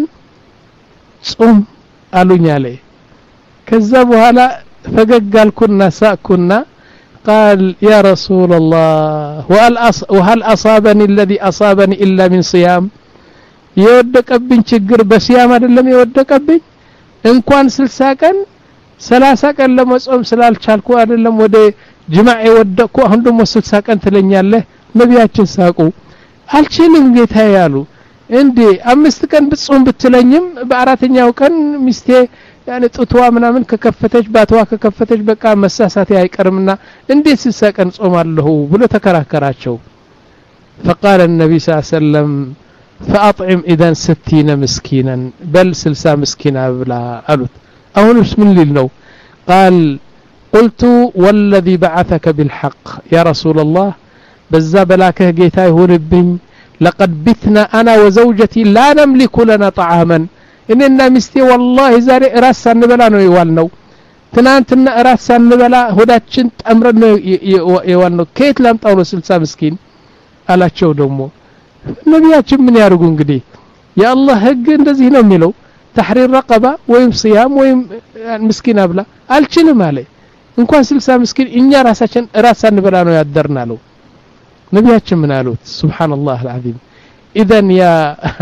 ጾም አሉኝ አለ ከዛ በኋላ ፈገጋልኩና ሳኩና قال يا رسول الله وهل اصابني الذي اصابني الا من صيام የወደቀብኝ ችግር በሲያም አይደለም የወደቀብኝ እንኳን ስልሳ ቀን ሰላሳ ቀን ለመጾም ስላልቻልኩ አይደለም ወደ ጅማዕ የወደቅኩ አሁን ደግሞ ስልሳ ቀን ትለኛለህ ነብያችን ሳቁ አልችልም ጌታዬ ያሉ እንዴ አምስት ቀን ብጾም ብትለኝም በአራተኛው ቀን ሚስቴ ያኔ ጡትዋ ምናምን ከከፈተች ባትዋ ከከፈተች በቃ መሳሳት አይቀርምና እንዴት ስልሳ ቀን ጾማለሁ ብሎ ተከራከራቸው فقال النبي صلى الله عليه وسلم فاطعم اذا ستين مسكينا بل سلسا مسكينا بلا قالت اهون بسم الله قال قلت والذي بعثك بالحق يا رسول الله بذا بلاكه جيتا يهونبኝ لقد بتنا انا وزوجتي لا نملك لنا طعاما اننا مستي والله زاري راس سنبلا ነው ይዋልነው ትናንትና ራስ ሳንበላ ሆዳችን ጠምረን ነው ይዋልነው ከየት ላምጣው ነው ስልሳ ምስኪን አላቸው ደግሞ ነብያችን ምን ያርጉ እንግዲህ የአላህ ህግ እንደዚህ ነው የሚለው تحرير رقبه ወይም صيام ወይም ምስኪን አብላ አልችልም አለ እንኳን ስልሳ ምስኪን እኛ ራሳችን ራስ ሳንበላ ነው ያደርናለው ነብያችን ምን አሉት ሱብሃንአላህ العظيم اذا يا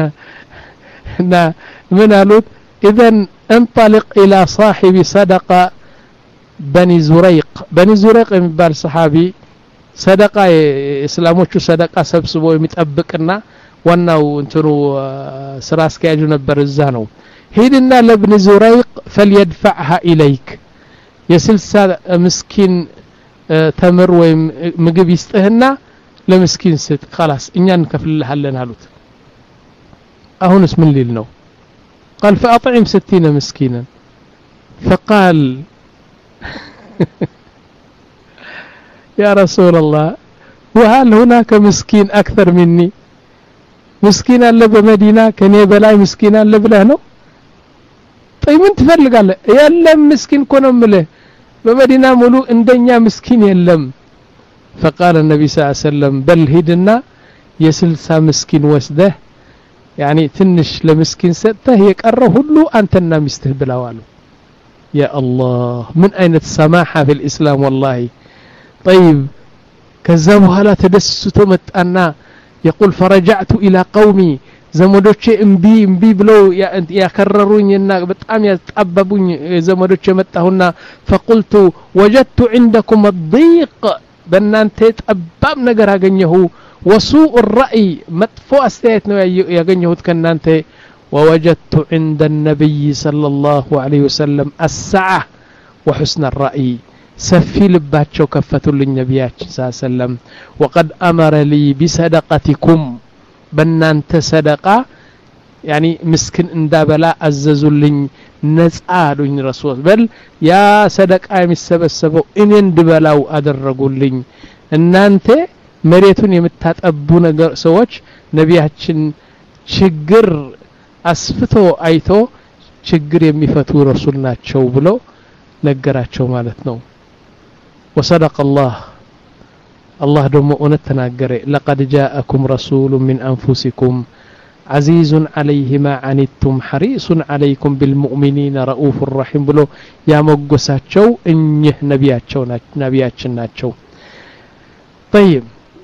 نا من قالوا اذا انطلق الى صاحب صدقه بني زريق بني زريق የሚባል صحابي صدقه እስላሞቹ صدقه ሰብስቦ የሚጠብቅና ዋናው እንትሩ ስራ አስኪያጁ ነበር እዛ ነው ሄድና ለብን زريق فليدفعها اليك የስልሳ ምስኪን ተምር ወይም ምግብ ይስጥህና ለምስኪን ስጥ خلاص እኛ እንከፍልልሃለን አሉት አሁንስ ምን ሊል ነው قال فاطعم ستين مسكينا فقال يا رسول الله وهل هناك مسكين اكثر مني مسكين አለ በመዲና ከኔ በላይ مسكين አለ ብለህ ነው طيب ምን ትፈልጋለህ የለም مسكين እኮ ነው የምልህ በመዲና ሙሉ እንደኛ مسكين የለም فقال النبي صلى الله عليه وسلم بل هدنا يسلسا مسكين وسده يعني تنش لمسكين سته يقره ሁሉ አንተና ሚስትህ ብለዋል يا الله من اين السماحه في الاسلام والله طيب كذا بحالا تدسسو مጣና يقول فرجعت الى قومي ዘመዶቼ እምቢ እምቢ ብለው ያከረሩኝና በጣም ያጣበቡኝ ዘመዶቼ መጣሁና فقلت وجدت عندكم الضيق በእናንተ ጠባብ ነገር አገኘሁ وسوء الرأي مطفو استيت ነው ያገኘሁት ከናንተ ووجدت عند النبي صلى الله عليه وسلم السعة وحسن الرأي سفي ልባቸው ከፈቱልኝ ነብያችን صلى الله عليه وسلم وقد أمر لي بصدقتكم በእናንተ ሰደቃ يعني مسكن እንዳበላ አዘዙልኝ ነፃ አሉኝ ረሱል በል ያ ሰደቃ የሚሰበሰበው እኔ እንድበላው አደረጉልኝ እናንተ መሬቱን የምታጠቡ ነገር ሰዎች ነብያችን ችግር አስፍቶ አይቶ ችግር የሚፈቱ ረሱል ናቸው ብሎ ነገራቸው ማለት ነው وصدق الله الله دم እውነት ተናገረ لقد جاءكم رسول من انفسكم عزيز عليه ما عنتم حريص عليكم بالمؤمنين رؤوف رحيم بلو يا موغساچو انيه نبياچو نبياچن ናቸው طيب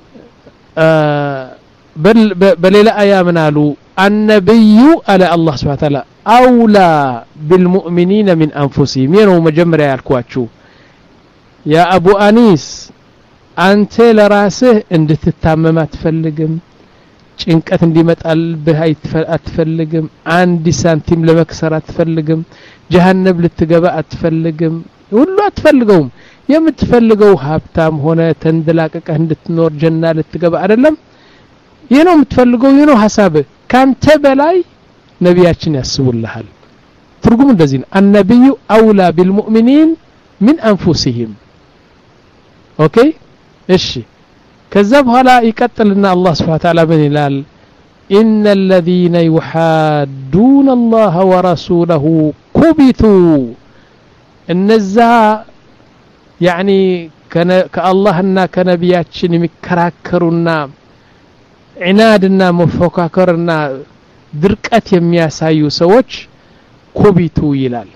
آه بل بليل آية منالو النبي على الله سبحانه وتعالى أولى بالمؤمنين من أنفسهم ينو مجمرة يالكواتشو يا أبو أنيس أنت لراسه اندت التامم أتفلقم ጭንቀት እንዲመጣልብህ አትፈልግም አንድ ሳንቲም ለመክሰር አትፈልግም ጀሃነም ልትገባ አትፈልግም ሁሉ አትፈልገውም የምትፈልገው ሀብታም ሆነ ተንደላቀቀህ እንድትኖር ጀና ልትገባ አይደለም ይሄ ነው የምትፈልገው ይሄ ነው ሐሳብ ካንተ በላይ ነብያችን ያስቡልሃል ትርጉም እንደዚህ ነው النبي اولى بالمؤمنين من انفسهم ኦኬ እሺ كذا بهلا يقتلنا الله سبحانه وتعالى من هلال إن الذين يحادون الله ورسوله كبتوا النزا يعني كاللهنا كنبياتشن مكراكرنا عنادنا مفكاكرنا درقات يمياسايو سوچ كبتوا يلال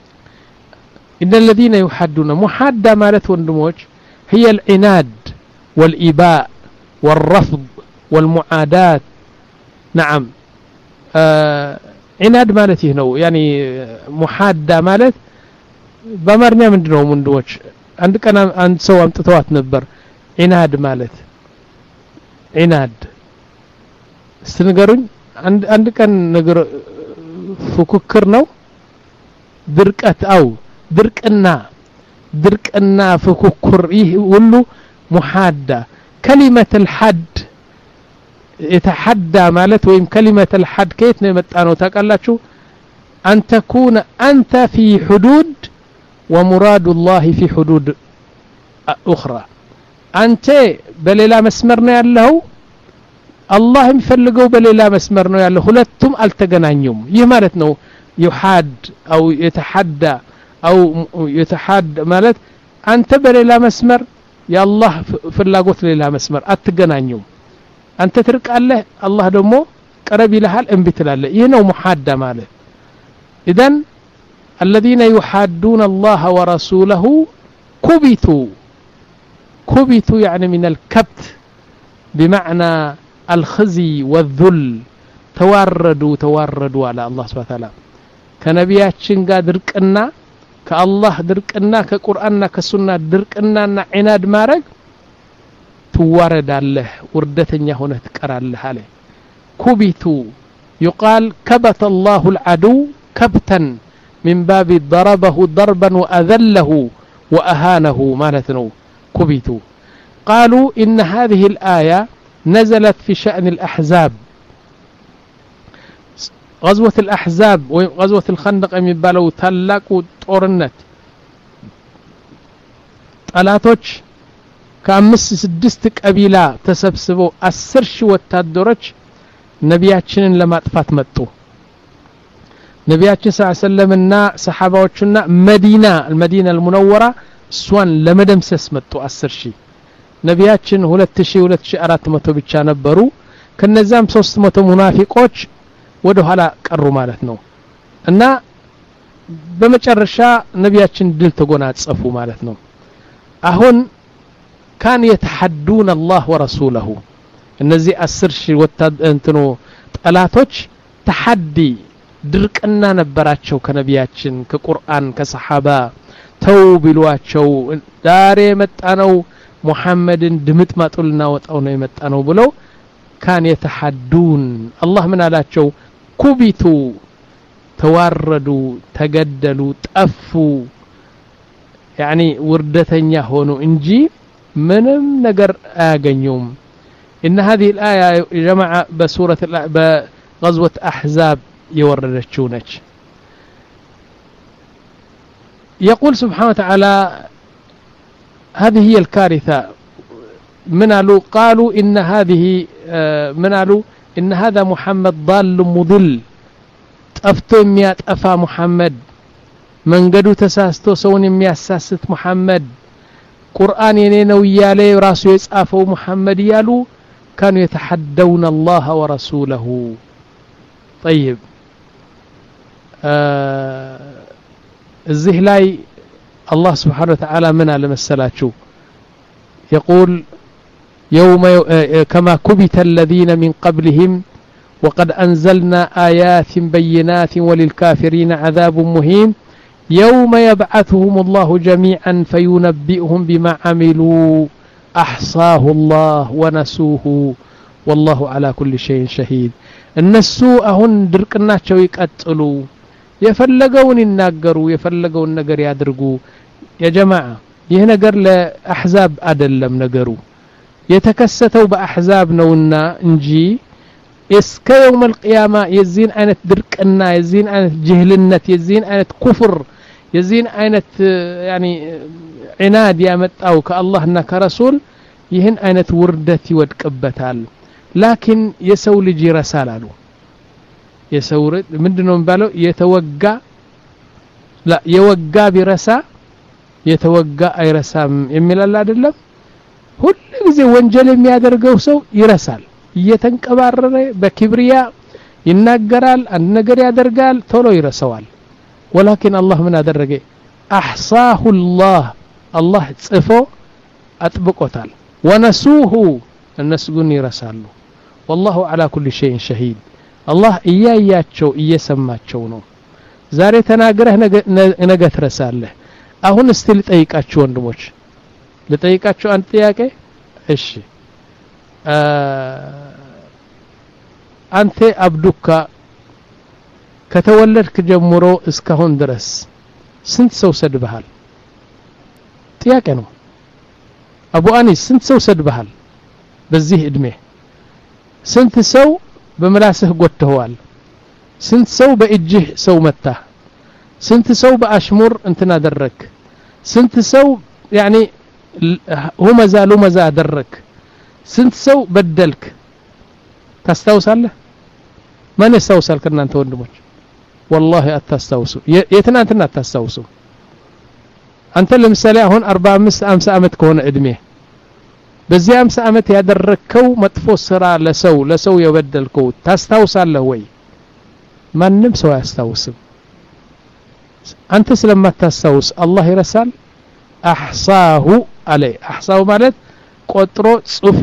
إن الذين يحادون محادة مالت وندموج هي العناد والإباء والرفض والمعاداة نعم آه عناد مالته نو يعني محادة مالت بمرنيا من دنو من دوش عندك أنا عند سوى امتطوات نبر عناد مالت عناد استنقرون عند عندك أن نقر فككر نو دركت أو دركنا دركنا فككر إيه ولو محادة كلمة الحد يتحدى مالت ويم كلمة الحد كيف نمتانو تقالاتشو أن تكون أنت في حدود ومراد الله في حدود أخرى أنت بليلا مسمرنا يالله الله مفلقوا بليلا مسمرنا يالله هلتم التقنانيوم يمالتنو يحاد أو يتحدى أو يتحد مالت أنت بليلا مسمر يا الله فلاغوت ليلا مسمر اتغنانيو انت ترق الله الله دمو قرب يلحال انبت لاله ይሄ ነው محاده ማለት اذن الذين يحادون الله ورسوله كبتوا كبتوا يعني من الكبت بمعنى الخزي والذل تواردوا تواردوا على الله سبحانه وتعالى كنبياتችን ጋር ድርቅና كالله درقنا كقرآننا كسنة درقنا عناد مارق توارد الله وردتنيا هنا تكرر الله عليه كبتوا يقال كبت الله العدو كبتا من باب ضربه ضربا وأذله وأهانه مالتنو كبتوا قالوا إن هذه الآية نزلت في شأن الأحزاب غزوة الأحزاب وغزوة الخندق من بالو تلاق وطورنت طلاتوች ከአምስት ስድስት ቀቢላ ተሰብስበው አስር ሺህ ወታደሮች ነቢያችንን ለማጥፋት መጡ ነቢያችን ሰለላሁ ዐለይሂ ወሰለም እና ሰሃባዎችና መዲና المدينة المنورة እሷን ለመደምሰስ መጡ አስር ሺህ ነቢያችን ሁለት ሺህ ሁለት ሺህ አራት መቶ ብቻ ነበሩ ከነዛም ሶስት መቶ ሙናፊቆች ወደ ኋላ ቀሩ ማለት ነው እና በመጨረሻ ነቢያችን ድል ተጎናጸፉ ማለት ነው አሁን كان يتحدون الله ورسوله እነዚህ አስር ሺህ ወታደር እንትኑ ጠላቶች ተሐዲ ድርቅና ነበራቸው ከነቢያችን ከቁርአን ከሰሃባ ተው ቢሏቸው ዳሬ መጣነው ሙሐመድን ድምጥ ማጡልና ወጣው ነው የመጣነው ብለው كان يتحدون الله من አላቸው كبتوا تواردوا تجدلوا طفوا يعني وردتኛ ሆኑ እንጂ ምንም ነገር አያገኙም إن هذه الآية يا جماعة بسورة بغزوة أحزاب يوردتشو ነች يقول سبحانه وتعالى هذه هي الكارثة من قالوا قالوا إن هذه من قالوا إن هذا محمد ضال مضل طفتو የሚያጠፋ محمد መንገዱ ተሳስቶ ሰውን የሚያሳስት محمد ቁርአን የኔ ነው ይያለ ራሱ የጻፈው محمد ይያሉ كانوا يتحدون الله ورسوله طيب እዚህ ላይ الله سبحانه وتعالى من على مسلاችሁ يقول يوم كما كبت الذين من قبلهم وقد أنزلنا آيات بينات وللكافرين عذاب مهين يوم يبعثهم الله جميعا فينبئهم بما عملوا أحصاه الله ونسوه والله على كل شيء شهيد النسو أهن درقناቸው ይቀጥሉ የፈለገውን ይናገሩ የፈለገውን ነገር ያድርጉ يا جماعة ይህ ነገር ለአሕዛብ አይደለም ነገሩ የተከሰተው በአሕዛብ ነውና እንጂ እስከ يوم القيامة የዚህን አይነት ድርቅና የዚህን አይነት ጅህልነት የዚህን አይነት ኩፍር የዚህን አይነት يعني عناد ያመጣው ከአላህና ከረሱል ይህን አይነት ውርደት ይወድቅበታል ላኪን የሰው ልጅ ይረሳል አሉ የሰው ምንድነው የሚባለው የተወጋ ላ የወጋ ቢረሳ የተወጋ አይረሳም የሚላል አይደለም ሁሉ ጊዜ ወንጀል የሚያደርገው ሰው ይረሳል እየተንቀባረረ በክብሪያ ይናገራል አንድ ነገር ያደርጋል ቶሎ ይረሳዋል ولكن الله من አደረገ احصاه الله الله ጽፎ አጥብቆታል ونسوه الناس ግን ይረሳሉ والله على كل شيء شهيد الله እያያቸው እየሰማቸው ነው ዛሬ ተናገረህ ነገ ትረሳለህ አሁን እስቲ ልጠይቃችሁ ወንድሞች ልጠይቃችሁ አንድ ጥያቄ እሺ አንተ አብዱካ ከተወለድክ ጀምሮ እስካሁን ድረስ ስንት ሰው ሰድበሃል ጥያቄ ነው አቡ አኒስ ስንት ሰው ሰድበሃል በዚህ እድሜ ስንት ሰው በመላስህ ጎተዋል ስንት ሰው በእጅህ ሰው መታ ስንት ሰው በአሽሙር እንትና አደረክ ስንት ሰው يعني ሁመዛ ሉመዛ አደረክ ስንት ሰው በደልክ ታስታውሳለህ ማን ያስታውሳል ከናንተ ወንድሞች والله አታስታውሱ የትናንትና አታስታውሱ አንተ ለምሳሌ አሁን አርባ አምስት አምሳ አመት ከሆነ እድሜ በዚህ አምሳ አመት ያደረከው መጥፎ ስራ ለሰው ለሰው የበደልከው ታስታውሳለህ ወይ ማንንም ሰው አያስታውስም አንተ ስለማታስታውስ አላህ ይረሳል احصاه عليه احصاه ማለት ቆጥሮ ጽፎ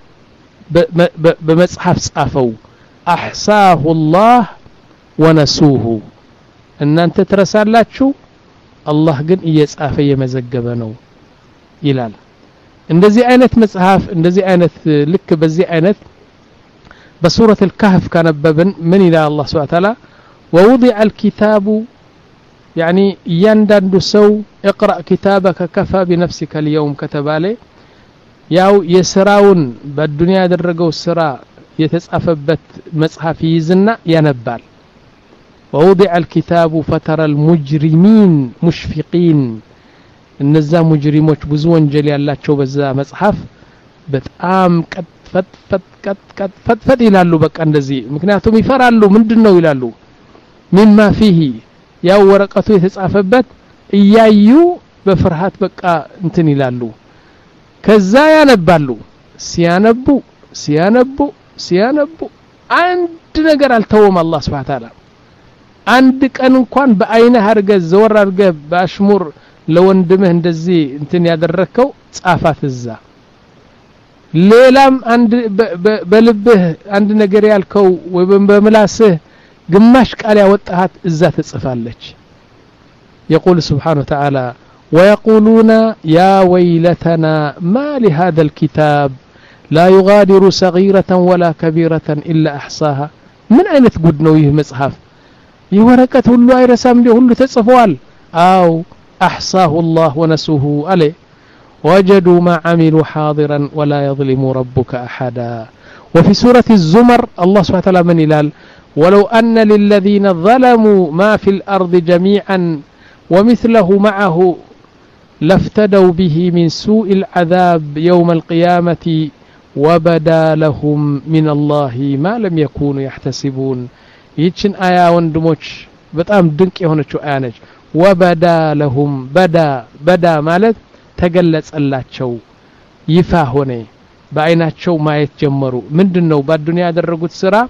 በመጽሐፍ ጻፈው احصاه الله ونسوه እናንተ ትረሳላችሁ አላህ ግን እየጻፈ የመዘገበ ነው ይላል እንደዚህ አይነት መጽሐፍ እንደዚህ አይነት ልክ በዚህ አይነት በሱረة الكهف كنببن من الى الله سبحانه وتعالى ووضع الكتاب يعني يندندو سو اقرأ كتابك كفى بنفسك اليوم كتب عليه ያው የሥራውን በዱንያ ያደረገው ሥራ የተጻፈበት መጽሐፍ ይዝና ያነባል ووضع الكتاب فترى المجرمين مشفقين እነዛ ሙጅሪሞች ብዙ ወንጀል ያላቸው በዛ መጽሐፍ በጣም ቀጥፈት ፈት ቀጥ ፈት ይላሉ በቃ እንደዚህ ምክንያቱም ይፈራሉ ምንድነው ይላሉ مما فيه ያው ወረቀቱ የተጻፈበት እያዩ በፍርሃት በቃ እንትን ይላሉ ከዛ ያነባሉ ሲያነቡ ሲያነቡ ሲያነቡ አንድ ነገር አልተወም አላህ Subhanahu Ta'ala አንድ ቀን እንኳን በአይነ አርገ ዘወር አርገ ባሽሙር ለወንድምህ እንደዚህ እንትን ያደረከው ጻፋት እዛ ሌላም አንድ በልብህ አንድ ነገር ያልከው ወይ በመላስህ ግማሽ ቃል ያወጣሃት እዛ ተጽፋለች يقول سبحانه وتعالى ويقولون يا ويلتنا ما لهذا الكتاب لا يغادر صغيرة ولا كبيرة إلا أحصاها من أين تقول نويه مصحف يورقت ሁሉ አይረሳም እንደ ሁሉ ተጽፏል አው احصاه الله ونسوه عليه وجدوا ما عملوا حاضرا ولا يظلم ربك احدا وفي سورة الزمر الله سبحانه وتعالى من يلال ولو أن للذين ظلموا ما في الأرض جميعا ومثله معه لافتدوا به من سوء العذاب يوم القيامة وبدا لهم من الله ما لم يكونوا يحتسبون ይችን አያ ወንድሞች በጣም ድንቅ የሆነችው አያ ነች ወበዳ ለሁም በዳ በዳ ማለት ተገለጸላቸው ይፋ ሆነ በአይናቸው ማየት ጀመሩ ምንድነው በዱንያ ያደረጉት ስራ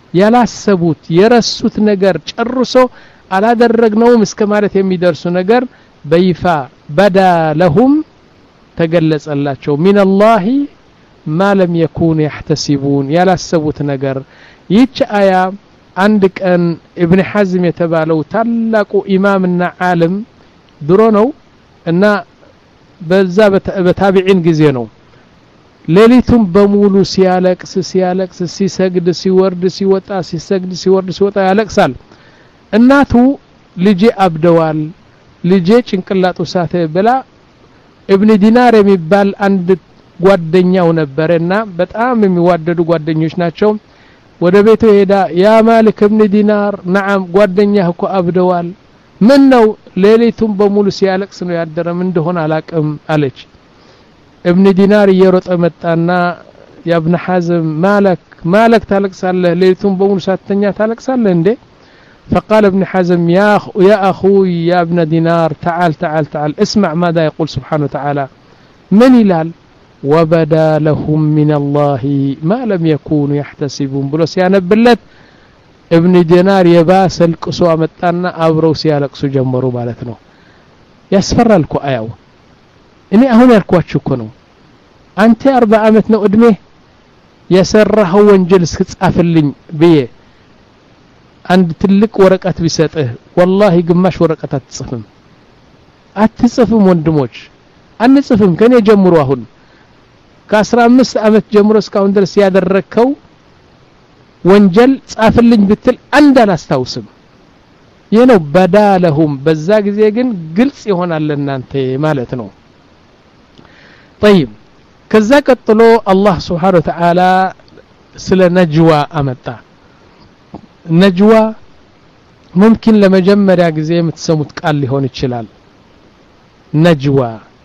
ያላሰቡት የረሱት ነገር ጨርሶ አላደረግነውም እስከ ማለት የሚደርሱ ነገር በይፋ በዳ ለሁም ተገለጸላቸው من الله ما لم يكون يحتسبون ያላሰቡት ነገር ይህች አያ አንድ ቀን ኢብኑ ሐዝም የተባለው ታላቁ ኢማምና ዓለም ድሮ ነው እና በዛ በታቢዒን ጊዜ ነው ሌሊቱም በሙሉ ሲያለቅስ ሲያለቅስ ሲሰግድ ሲወርድ ሲወጣ ሲሰግድ ሲወርድ ሲወጣ ያለቅሳል እናቱ ልጄ አብደዋል ልጄ ጭንቅላቱ ሳተ ብላ ኢብኑ ዲናር የሚባል አንድ ጓደኛው ነበርና በጣም የሚዋደዱ ጓደኞች ናቸው ወደ ቤቱ ሄዳ ያ ማሊክ ኢብኑ ዲናር نعم ጓደኛህ እኮ አብደዋል ምን ነው ሌሊቱም በሙሉ ሲያለቅስ ነው ያደረ ምን እንደሆነ አላቅም አለች ኢብኑ ዲናር እየሮጠ መጣና ያ ኢብኑ ሐዝም ማለክ ማለክ ታለቅሳለህ ሌሊቱም በሙሉ ሳትተኛ ታለቅሳለህ እንዴ فقال ابن حزم يا يا اخوي يا ابن دينار تعال تعال تعال اسمع ماذا يقول سبحانه وتعالى من يلال وبدا لهم من الله ما لم يكونوا يحتسبون بلو سيانبلت ابن دينار يباس القصو امطانا ابرو سيالقسو جمرو ማለት ነው ያስፈራልኩ አያው እኔ አሁን ያልኳችሁ እኮ ነው አንተ አርባ አመት ነው እድሜ የሰራው ወንጀል እስክጻፍልኝ በየ አንድ ትልቅ ወረቀት ቢሰጥህ والله ግማሽ ወረቀት አትጽፍም አትጽፍም ወንድሞች አንጽፍም ከኔ ጀምሮ አሁን ከ15 አመት ጀምሮ እስካሁን ድረስ ያደረከው ወንጀል ጻፍልኝ ብትል አንድ አላስታውስም የነው በዳለሁም በዛ ጊዜ ግን ግልጽ ይሆናል ለናንተ ማለት ነው طيب ከዛ ቀጥሎ አላህ Subhanahu Wa Ta'ala ስለ ነጅዋ አመጣ ነጅዋ ممكن ለመጀመሪያ ጊዜ የምትሰሙት ቃል ሊሆን ይችላል ነጅዋ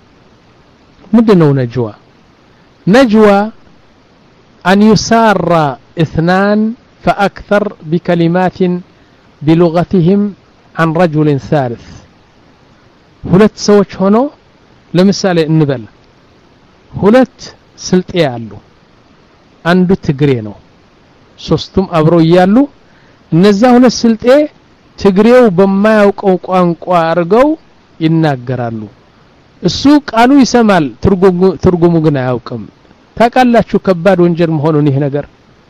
ምንድነው ነጅዋ نجوى أن يسار اثنان فأكثر بكلمات بلغتهم عن رجل ثالث ሁለት ሰዎች ሆኖ ለምሳሌ እንበል ሁለት ስልጤ ያሉ አንዱ ትግሬ ነው ሶስቱም አብረው ይያሉ እነዛ ሁለት ስልጤ ትግሬው በማያውቀው ቋንቋ አርገው ይናገራሉ እሱ ቃሉ ይሰማል ትርጉሙ ትርጉሙ ግን አያውቅም ታቃላችሁ ከባድ ወንጀል መሆኑን ይሄ ነገር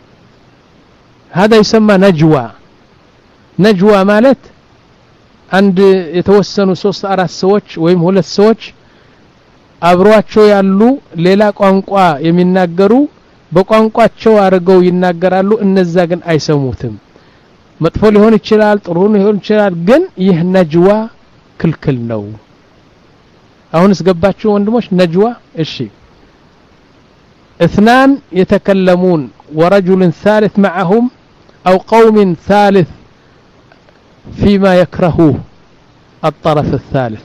هذا يسمى نجوى نجوى ማለት አንድ የተወሰኑ ሶስት አራት ሰዎች ወይም ሁለት ሰዎች አብሯቸው ያሉ ሌላ ቋንቋ የሚናገሩ በቋንቋቸው አርገው ይናገራሉ እነዛ ግን አይሰሙትም መጥፎ ሊሆን ይችላል ጥሩ ሊሆን ይችላል ግን ይህ ነጅዋ ክልክል ነው አሁንስ ገባችሁ ወንድሞች ነጅዋ እሺ اثنان يتكلمون ورجل ثالث معهم او قوم ثالث فيما يكرهوه الطرف الثالث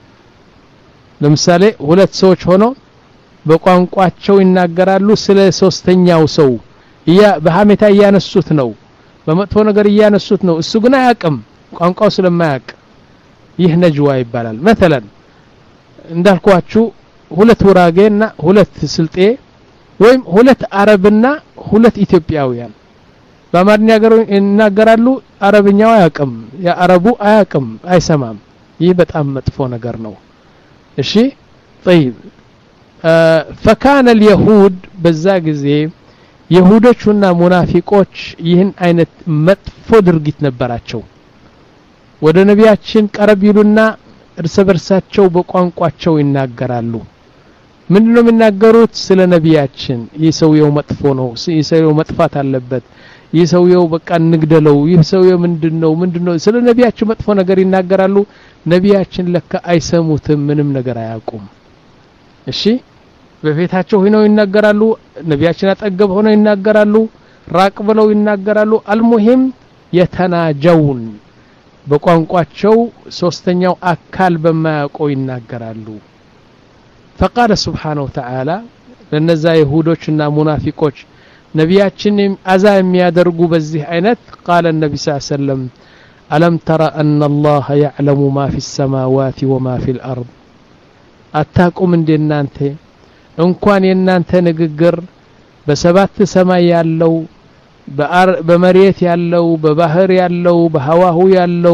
ለምሳሌ ሁለት ሰዎች ሆኖ በቋንቋቸው ይናገራሉ ስለ ሶስተኛው ሰው ያ በሐሜታ ያነሱት ነው በመጥፎ ነገር ያነሱት ነው እሱ ግን አያውቅም ቋንቋው ስለማያውቅ ይህ ነጅዋ ይባላል مثلا እንዳልኳችሁ ሁለት ወራጌና ሁለት ስልጤ ወይም ሁለት አረብና ሁለት ኢትዮጵያውያን በአማርኛ ሀገር ይናገራሉ አረብኛው አያውቅም ያ አረቡ አያውቅም አይሰማም ይህ በጣም መጥፎ ነገር ነው እሺ طيب فكان اليهود በዛ ጊዜ ይሁዶችና ሙናፊቆች ይህን አይነት መጥፎ ድርጊት ነበራቸው ወደ ነቢያችን ቀረብ ይሉና እርስ በርሳቸው በቋንቋቸው ይናገራሉ ምንድነው የሚናገሩት ስለ ነቢያችን ይሰውየው መጥፎ ነው ይሰውየው መጥፋት አለበት ይሰውየው በቃ እንግደለው ይሰውየው ምንድነው ምንድነው ስለ ነቢያችን መጥፎ ነገር ይናገራሉ ነቢያችን ለካ አይሰሙትም ምንም ነገር አያውቁም እሺ በቤታቸው ሆነው ይናገራሉ ነቢያችን አጠገብ ሆነው ይናገራሉ ራቅ ብለው ይናገራሉ አልሙሂም የተናጀውን በቋንቋቸው ሶስተኛው አካል በማያውቀው ይናገራሉ فقال سبحانه وتعالى ለነዛ ይሁዶችና ሙናፊቆች ነቢያችንም አዛ የሚያደርጉ በዚህ አይነት قال النبي صلى الله عليه وسلم ألم ترى أن الله يعلم ما في السماوات وما في الأرض አታቁም እንደናንተ እንኳን የናንተ ንግግር በሰባት ሰማይ ያለው በመሬት ያለው በባህር ያለው በህዋሁ ያለው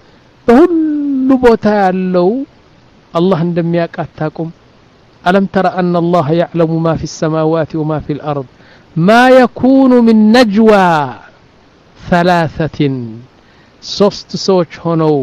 በሁሉ ቦታ ያለው አላህ እንደሚያቃታቁም ألم تر أن الله يعلم ما في السماوات وما في الأرض ما يكون من نجوى ثلاثة ሶስት ሰዎች ሆነው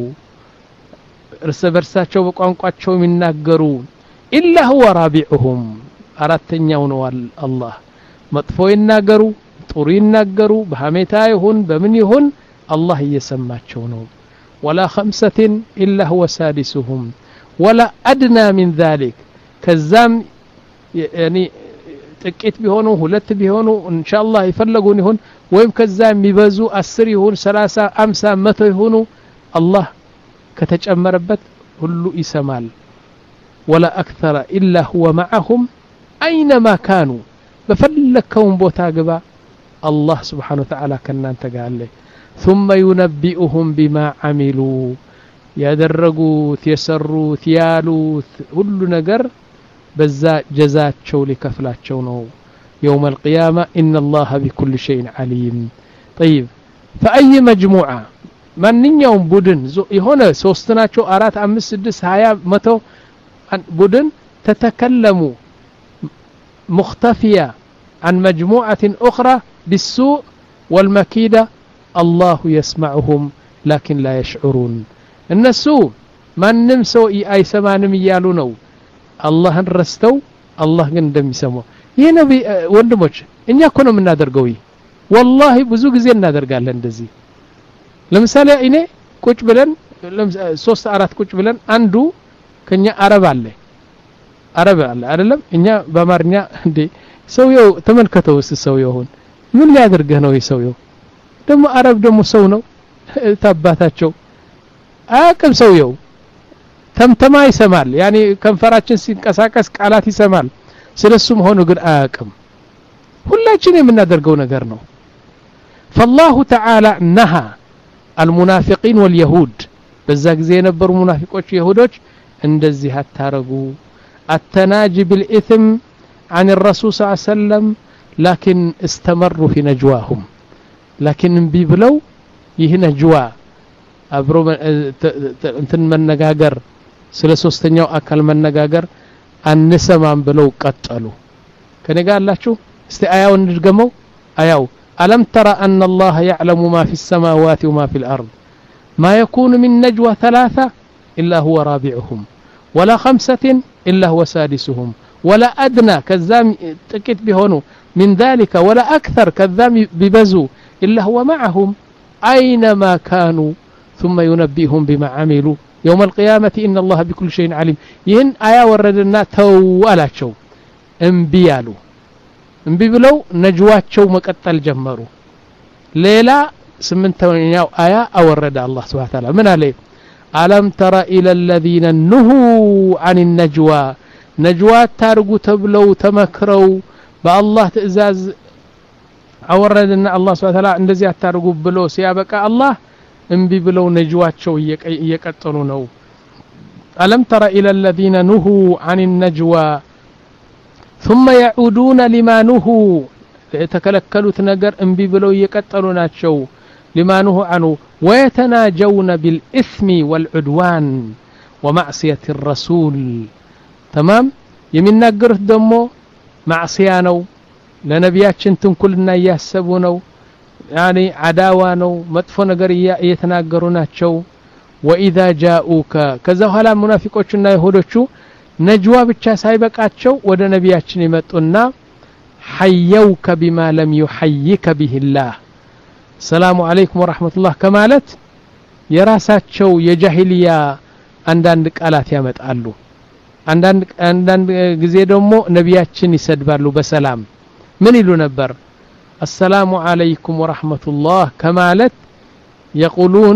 እርስ በርሳቸው በቋንቋቸው የሚናገሩ ኢላ ሁወ ራቢዑሁም አራተኛው ነው አላህ መጥፎ ይናገሩ ጥሩ ይናገሩ በሐሜታ ይሁን በምን ይሁን አላህ እየሰማቸው ነው ولا خمسة إلا هو سادسهم ولا أدنى من ذلك ከዛም يعني ጥቂት ቢሆኑ ሁለት ቢሆኑ ኢንሻአላህ ይፈልጉን ይሁን ወይም ከዛ የሚበዙ አስር ይሁን ሰላሳ አምሳ መቶ ይሁኑ አላህ ከተጨመረበት ሁሉ ይሰማል ولا أكثر إلا هو معهم أينما كانوا بفلكهم بوتا غبا الله سبحانه وتعالى كنانت قال له ثم ينبئهم بما عملوا يدرجوا يسروا يالوا كل ነገር በዛ ጀዛቸው ሊከፍላቸው ነው يوم القيامة إن الله بكل شيء عليم طيب فأي مجموعة ማንኛውም ቡድን የሆነ ሶስት ናቸው አራት አምስት ስድስት ሃያ መቶ ቡድን ተተከለሙ مختفية عن مجموعة أخرى بالسوء والمكيدة الله يسمعهم لكن لا يشعرون النسو ما نمسو أي سمانم يالو نو الله رستو الله قندم يسمو ይሄ ነው ወንድሞች እኛ እኮ ነው የምናደርገው والله ብዙ ጊዜ እናደርጋለን እንደዚህ ለምሳሌ እኔ ቁጭ ብለን ሶስት አራት ቁጭ ብለን አንዱ ከኛ አረብ አለ አረብ አለ አይደለም እኛ በአማርኛ እንዴ ሰውየው ተመልከተው ሰውየው ሆን ምን ሊያደርገህ ነው ይሰውየው ደግሞ አረብ ደግሞ ሰው ነው ታባታቸው አቅም ሰውየው ተምተማ ይሰማል ያኒ ከንፈራችን ሲንቀሳቀስ ቃላት ይሰማል ስለሱም ሆኖ ግን አቅም ሁላችን የምናደርገው ነገር ነው فالله تعالى نهى المنافقين واليهود በዛ ጊዜ የነበሩ ሙናፊቆች ይሁዶች እንደዚህ አታረጉ التناجي بالإثم عن الرسول صلى الله عليه وسلم لكن استمروا في نجواهم لكن بيبلو ይህ ነጅዋ አብሮ እንትን መነጋገር ስለ ሶስተኛው አካል መነጋገር አንሰማም ብለው ቀጠሉ ከነጋ አላችሁ እስቲ አያው እንድገመው አያው ألم ترى أن الله يعلم ما في السماوات وما في الأرض ما يكون من نجوى ثلاثة إلا هو رابعهم ولا خمسة إلا هو سادسهم ولا أدنى كذام تكت بهونو من ذلك ولا أكثر كذام ببزو إلا هو معهم أينما كانوا ثم ينبئهم بما عملوا يوم القيامة إن الله بكل شيء عليم ين آية وردنا توالاتشو انبيالو እንቢ ብለው ነጅዋቸው መቀጠል ጀመሩ ሌላ ስምንተኛው አያ አወረደ አላህ Subhanahu Wa Ta'ala ምን አለ አለም ተራ ኢለ الذين نهوا عن النجوى ነጅዋ ታርጉ ተብለው ተመክረው በአላህ ትእዛዝ አወረደና አላህ Subhanahu Wa Ta'ala እንደዚህ አታርጉ ብሎ ሲያበቃ አላህ እንቢ ብለው ነጅዋቸው እየቀጠሉ ነው አለም ተራ ኢለ الذين نهوا عن النجوى ثم يعودون لما نهوا يتكلكلوا نجر انبي بلو يقتلوا ناتشو لما نهوا عنه ويتناجون بالإثم والعدوان ومعصية الرسول تمام يمين نقرت دمو معصيانو لنبياتشن تنكلنا يحسبونو يعني عداوانو مدفو نجر يتناقروا ناتشو وإذا جاءوك كذا هلا منافقوشنا يهودوشو نجوا ብቻ ሳይበቃቸው ወደ ነብያችን ይመጡና حيوك بما لم يحيك به الله السلام عليكم ورحمة الله ከማለት የራሳቸው የጃሂልያ አንዳንድ ቃላት ያመጣሉ አንዳንድ አንዳንድ ጊዜ ደግሞ ነብያችን ይሰድባሉ በሰላም ምን ይሉ ነበር السلام عليكم ورحمة الله ከማለት يقولون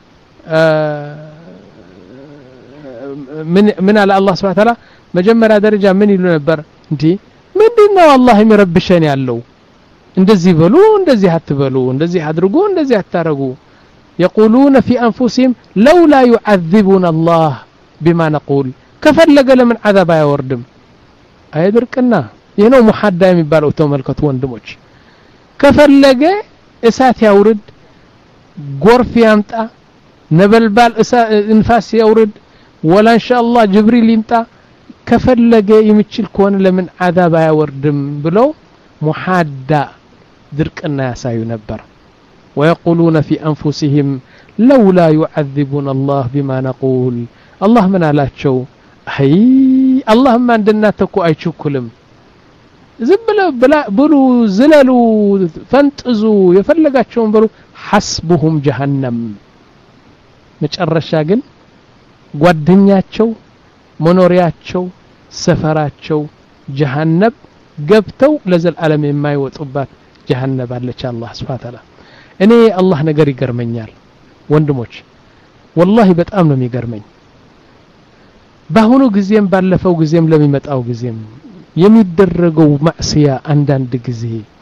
من من على الله سبحانه وتعالى مجمرة درجة من يلو نبر انتي ምንድነው والله የሚረብሸን ያለው እንደዚህ በሉ እንደዚህ አትበሉ እንደዚህ አድርጉ እንደዚህ አታረጉ يقولون في انفسهم لولا يعذبون الله بما نقول ከፈለገ ለምን عذاب አይወርድም አይድርቅና ይሄ ነው ሙሐዳ የሚባለው ተመልከቱ ወንድሞች ከፈለገ እሳት ያውርድ ጎርፍ ያምጣ ነበልባል እንፋስ ያውርድ ወላ ኢንሻአላህ ጅብሪል ይምጣ ከፈለገ የሚችል ከሆነ ለምን አዛብ አያወርድም ብለው ሙሐዳ ድርቅና ያሳዩ ነበር ويقولون في أنفسهم لولا يعذبنا الله بما نقول الله من አላቸው አይ اللهم عندنا ተኩ አይችኩልም ዝም ብሉ ዝለሉ ፈንጥዙ የፈለጋቸውን በሉ حسبهم جهنم መጨረሻ ግን ጓደኛቸው መኖሪያቸው ሰፈራቸው ጀሃነም ገብተው ለዘላለም የማይወጡባት ጀሃነም አለች አላህ Subhanahu Wa Ta'ala እኔ አላህ ነገር ይገርመኛል ወንድሞች والله በጣም ነው የሚገርመኝ ባሁኑ ጊዜም ባለፈው ጊዜም ለሚመጣው ጊዜም የሚደረገው ማዕሲያ አንዳንድ ጊዜ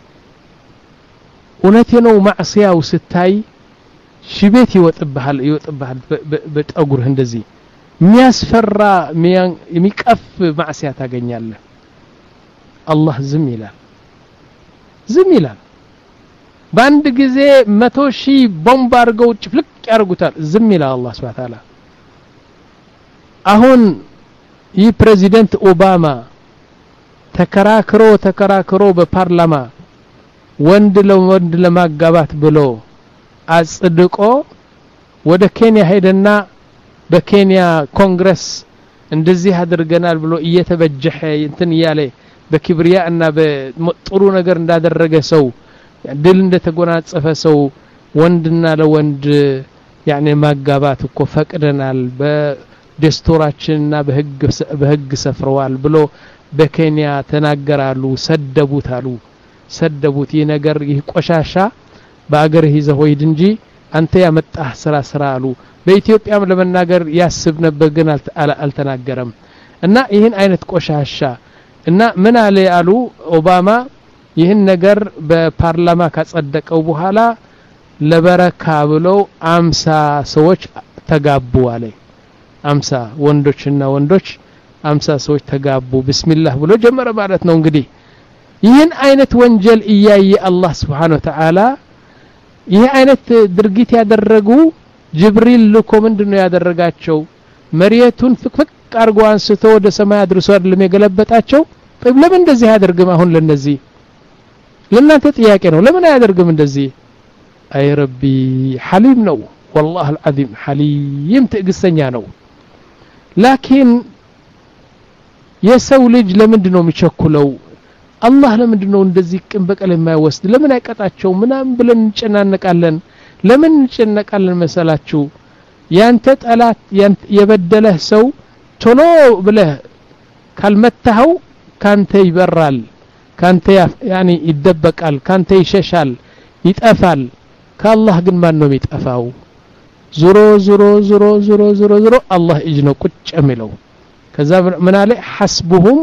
እውነቴ ነው ማዕሲያው ስታይ ሽቤት ይወጥብሃል ይወጥብሃል በጠጉርህ እንደዚህ የሚያስፈራ የሚቀፍ ማዕሲያ ታገኛለህ አላህ ዝም ይላል ዝም ይላል በአንድ ጊዜ መቶ ሺህ ቦምብ አድርገው ጭፍልቅ ያርጉታል ዝም ይላል አላህ Subhanahu Wa Ta'ala አሁን ይህ ፕሬዚደንት ኦባማ ተከራክሮ ተከራክሮ በፓርላማ ወንድ ለወንድ ለማጋባት ብሎ አጽድቆ ወደ ኬንያ ሄደና በኬንያ ኮንግረስ እንደዚህ አድርገናል ብሎ እየተበጀኸ እንትን ያለ በክብሪያ እና በጥሩ ነገር እንዳደረገ ሰው ድል እንደተጎናጸፈ ሰው ወንድና ለወንድ ያኔ ማጋባት እኮ ፈቅደናል በደስቶራችንና በህግ በህግ ሰፍረዋል ብሎ በኬንያ ተናገራሉ ሰደቡት አሉ ሰደቡት ይህ ነገር ይህ ቆሻሻ በአገርህ ይዘህ ሆይድ እንጂ አንተ ያመጣህ ስራ ስራ አሉ በኢትዮጵያም ለመናገር ያስብ ነበር ግን አልተናገረም እና ይህን አይነት ቆሻሻ እና ምን አለ አሉ ኦባማ ይህን ነገር በፓርላማ ካጸደቀው በኋላ ለበረካ ብለው አምሳ ሰዎች ተጋቡ አለ አምሳ ወንዶችና ወንዶች አምሳ ሰዎች ተጋቡ ቢስሚላህ ብሎ ጀመረ ማለት ነው እንግዲህ ይህን አይነት ወንጀል እያየ አላህ Subhanahu Wa Ta'ala ይህ አይነት ድርጊት ያደረጉ ጅብሪል ልኮ ምንድነው ያደረጋቸው መሪያቱን ፍቅፍቅ አርጎ አንስቶ ወደ ሰማይ አድርሶ አይደለም የገለበጣቸው طيب ለምን እንደዚህ ያደርግም አሁን ለነዚህ ለናንተ ጥያቄ ነው ለምን ያደርግም እንደዚህ አይ ረቢ ሐሊም ነው والله العظيم حليم ትዕግስተኛ ነው ላኪን የሰው ልጅ ለምንድነው የሚቸኩለው አላህ ለምንድነው እንደዚህ ቅን በቀል የማይወስድ ለምን አይቀጣቸው ምናም ብለን እንጨናነቃለን ለምን እንጨነቃለን መሰላችሁ ያንተ ጠላት የበደለህ ሰው ቶሎ ብለህ ካልመታው ካንተ ይበራል ካንተ ያኒ ይደበቃል ካንተ ይሸሻል ይጠፋል ከአላህ ግን ማን ነው የሚጠፋው ዙሮ ዙሮ ዙሮ ዙሮ ዙሮ ዙሮ አላህ እጅ ነው ቁጭ የሚለው ከዛ ምን አለ حسبهم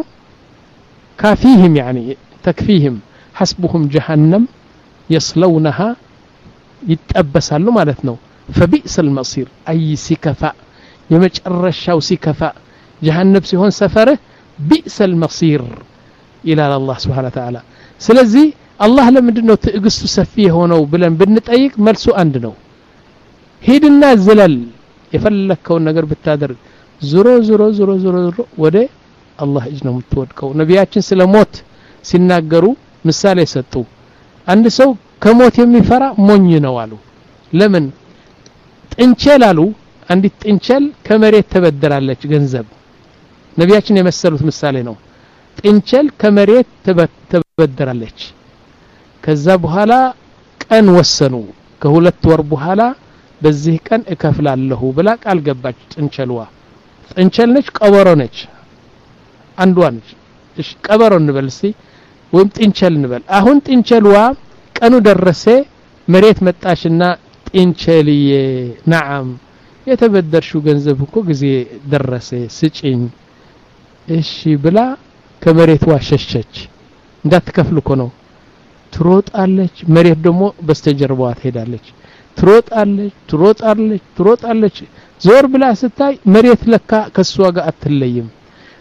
كافيهم يعني تكفيهم حسبهم جهنم يصلونها يتأبسالو ማለት ነው فبئس المصير اي سكفاء የመጨረሻው ሲከፋ جهنم ሲሆን ሰፈረ بئس المصير الى الله سبحانه وتعالى ስለዚህ አላህ ለምንድነው ትዕግስቱ ሰፊ ሆነው ብለን ብንጠይቅ መልሱ አንድ ነው ሄድና ዝለል የፈለከው ነገር ብታደርግ ዙሮ ዙሮ ዙሮ ዙሮ ወደ አላህ እጅ ነው የምትወድቀው ነቢያችን ስለ ሞት ሲናገሩ ምሳሌ ሰጡ አንድ ሰው ከሞት የሚፈራ ሞኝ ነው አሉ ለምን ጥንቸል አሉ አንዲት ጥንቸል ከመሬት ተበደራለች ገንዘብ ነቢያችን የመሰሉት ምሳሌ ነው ጥንቸል ከመሬት ተበደራለች ከዛ በኋላ ቀን ወሰኑ ከሁለት ወር በኋላ በዚህ ቀን እከፍላለሁ ብላ ቃል ገባች ጥንቸልዋ ጥንቸል ነች ቀበሮ ነች አንዷ ነች እሺ ቀበሮ እንበልሲ ወይም ጥንቸል እንበል አሁን ጥንቸልዋ ቀኑ ደረሰ መሬት መጣሽና ጥንቸልዬ ነዓም የተበደርሽው ገንዘብ እኮ ጊዜ ደረሰ ስጪኝ እሺ ብላ ከመሬት ዋሸሸች እንዳትከፍል እኮ ነው ትሮጣለች መሬት ደግሞ በስተጀርባዋ ትሄዳለች ትሮጣለች ትሮጣለች ትሮጣለች ዞር ብላ ስታይ መሬት ለካ ከሷ ጋር አትለይም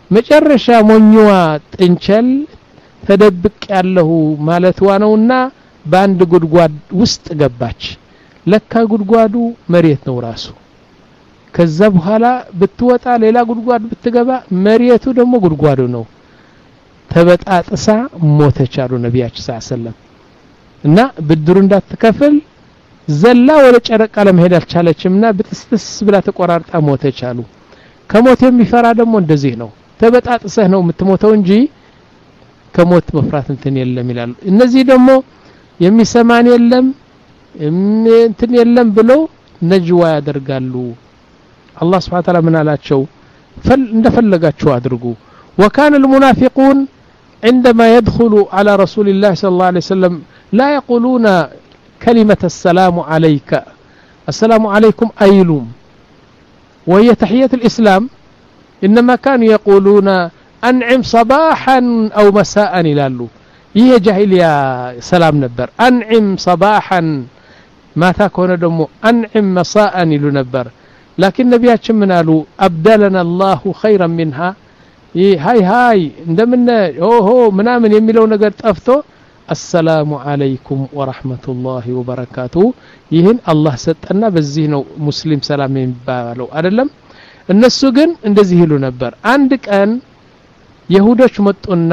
መጨረሻ ሞኝዋ ጥንቸል ተደብቅ ያለው ማለትዋ ነውና በአንድ ጉድጓድ ውስጥ ገባች ለካ ጉድጓዱ መሬት ነው ራሱ ከዛ በኋላ ብትወጣ ሌላ ጉድጓድ ብትገባ መሬቱ ደግሞ ጉድጓዱ ነው ተበጣጥሳ ሞተች አሉ ነብያችን ሰለላሁ ዐለይሂ ወሰለም እና ብድሩ እንዳትከፍል ዘላ ወደ ጨረቃ ለመሄድ አልቻለችምና ብትስስ ብላ ተቆራርጣ ሞተች አሉ ከሞት የሚፈራ ደግሞ እንደዚህ ነው ተበጣጥሰህ ነው የምትሞተው እንጂ ከሞት መፍራት እንትን የለም ይላሉ እነዚህ ደግሞ የሚሰማን የለም እንትን የለም ብለው ነጅዋ ያደርጋሉ አላህ Subhanahu Wa Ta'ala ምን አላቸው ፈል እንደፈለጋችሁ አድርጉ وكان المنافقون عندما يدخلوا على رسول الله صلى الله عليه وسلم لا يقولون كلمة السلام عليك السلام عليكم أيلوم وهي تحية الإسلام إنما كانوا يقولون أنعم صباحا أو مساء إلالو هي جاهلية سلام نبر أنعم صباحا ما تكون دمو أنعم مساء إلو نبر لكن نبياتش من قالوا أبدلنا الله خيرا منها هاي هاي عندما هو هو منامن يميلو نقر تأفتو السلام عليكم ورحمة الله وبركاته يهن الله ستنا بزينو مسلم سلام يبالو أدلم الناس ግን እንደዚህ ይሉ ነበር አንድ ቀን يهودوች መጡና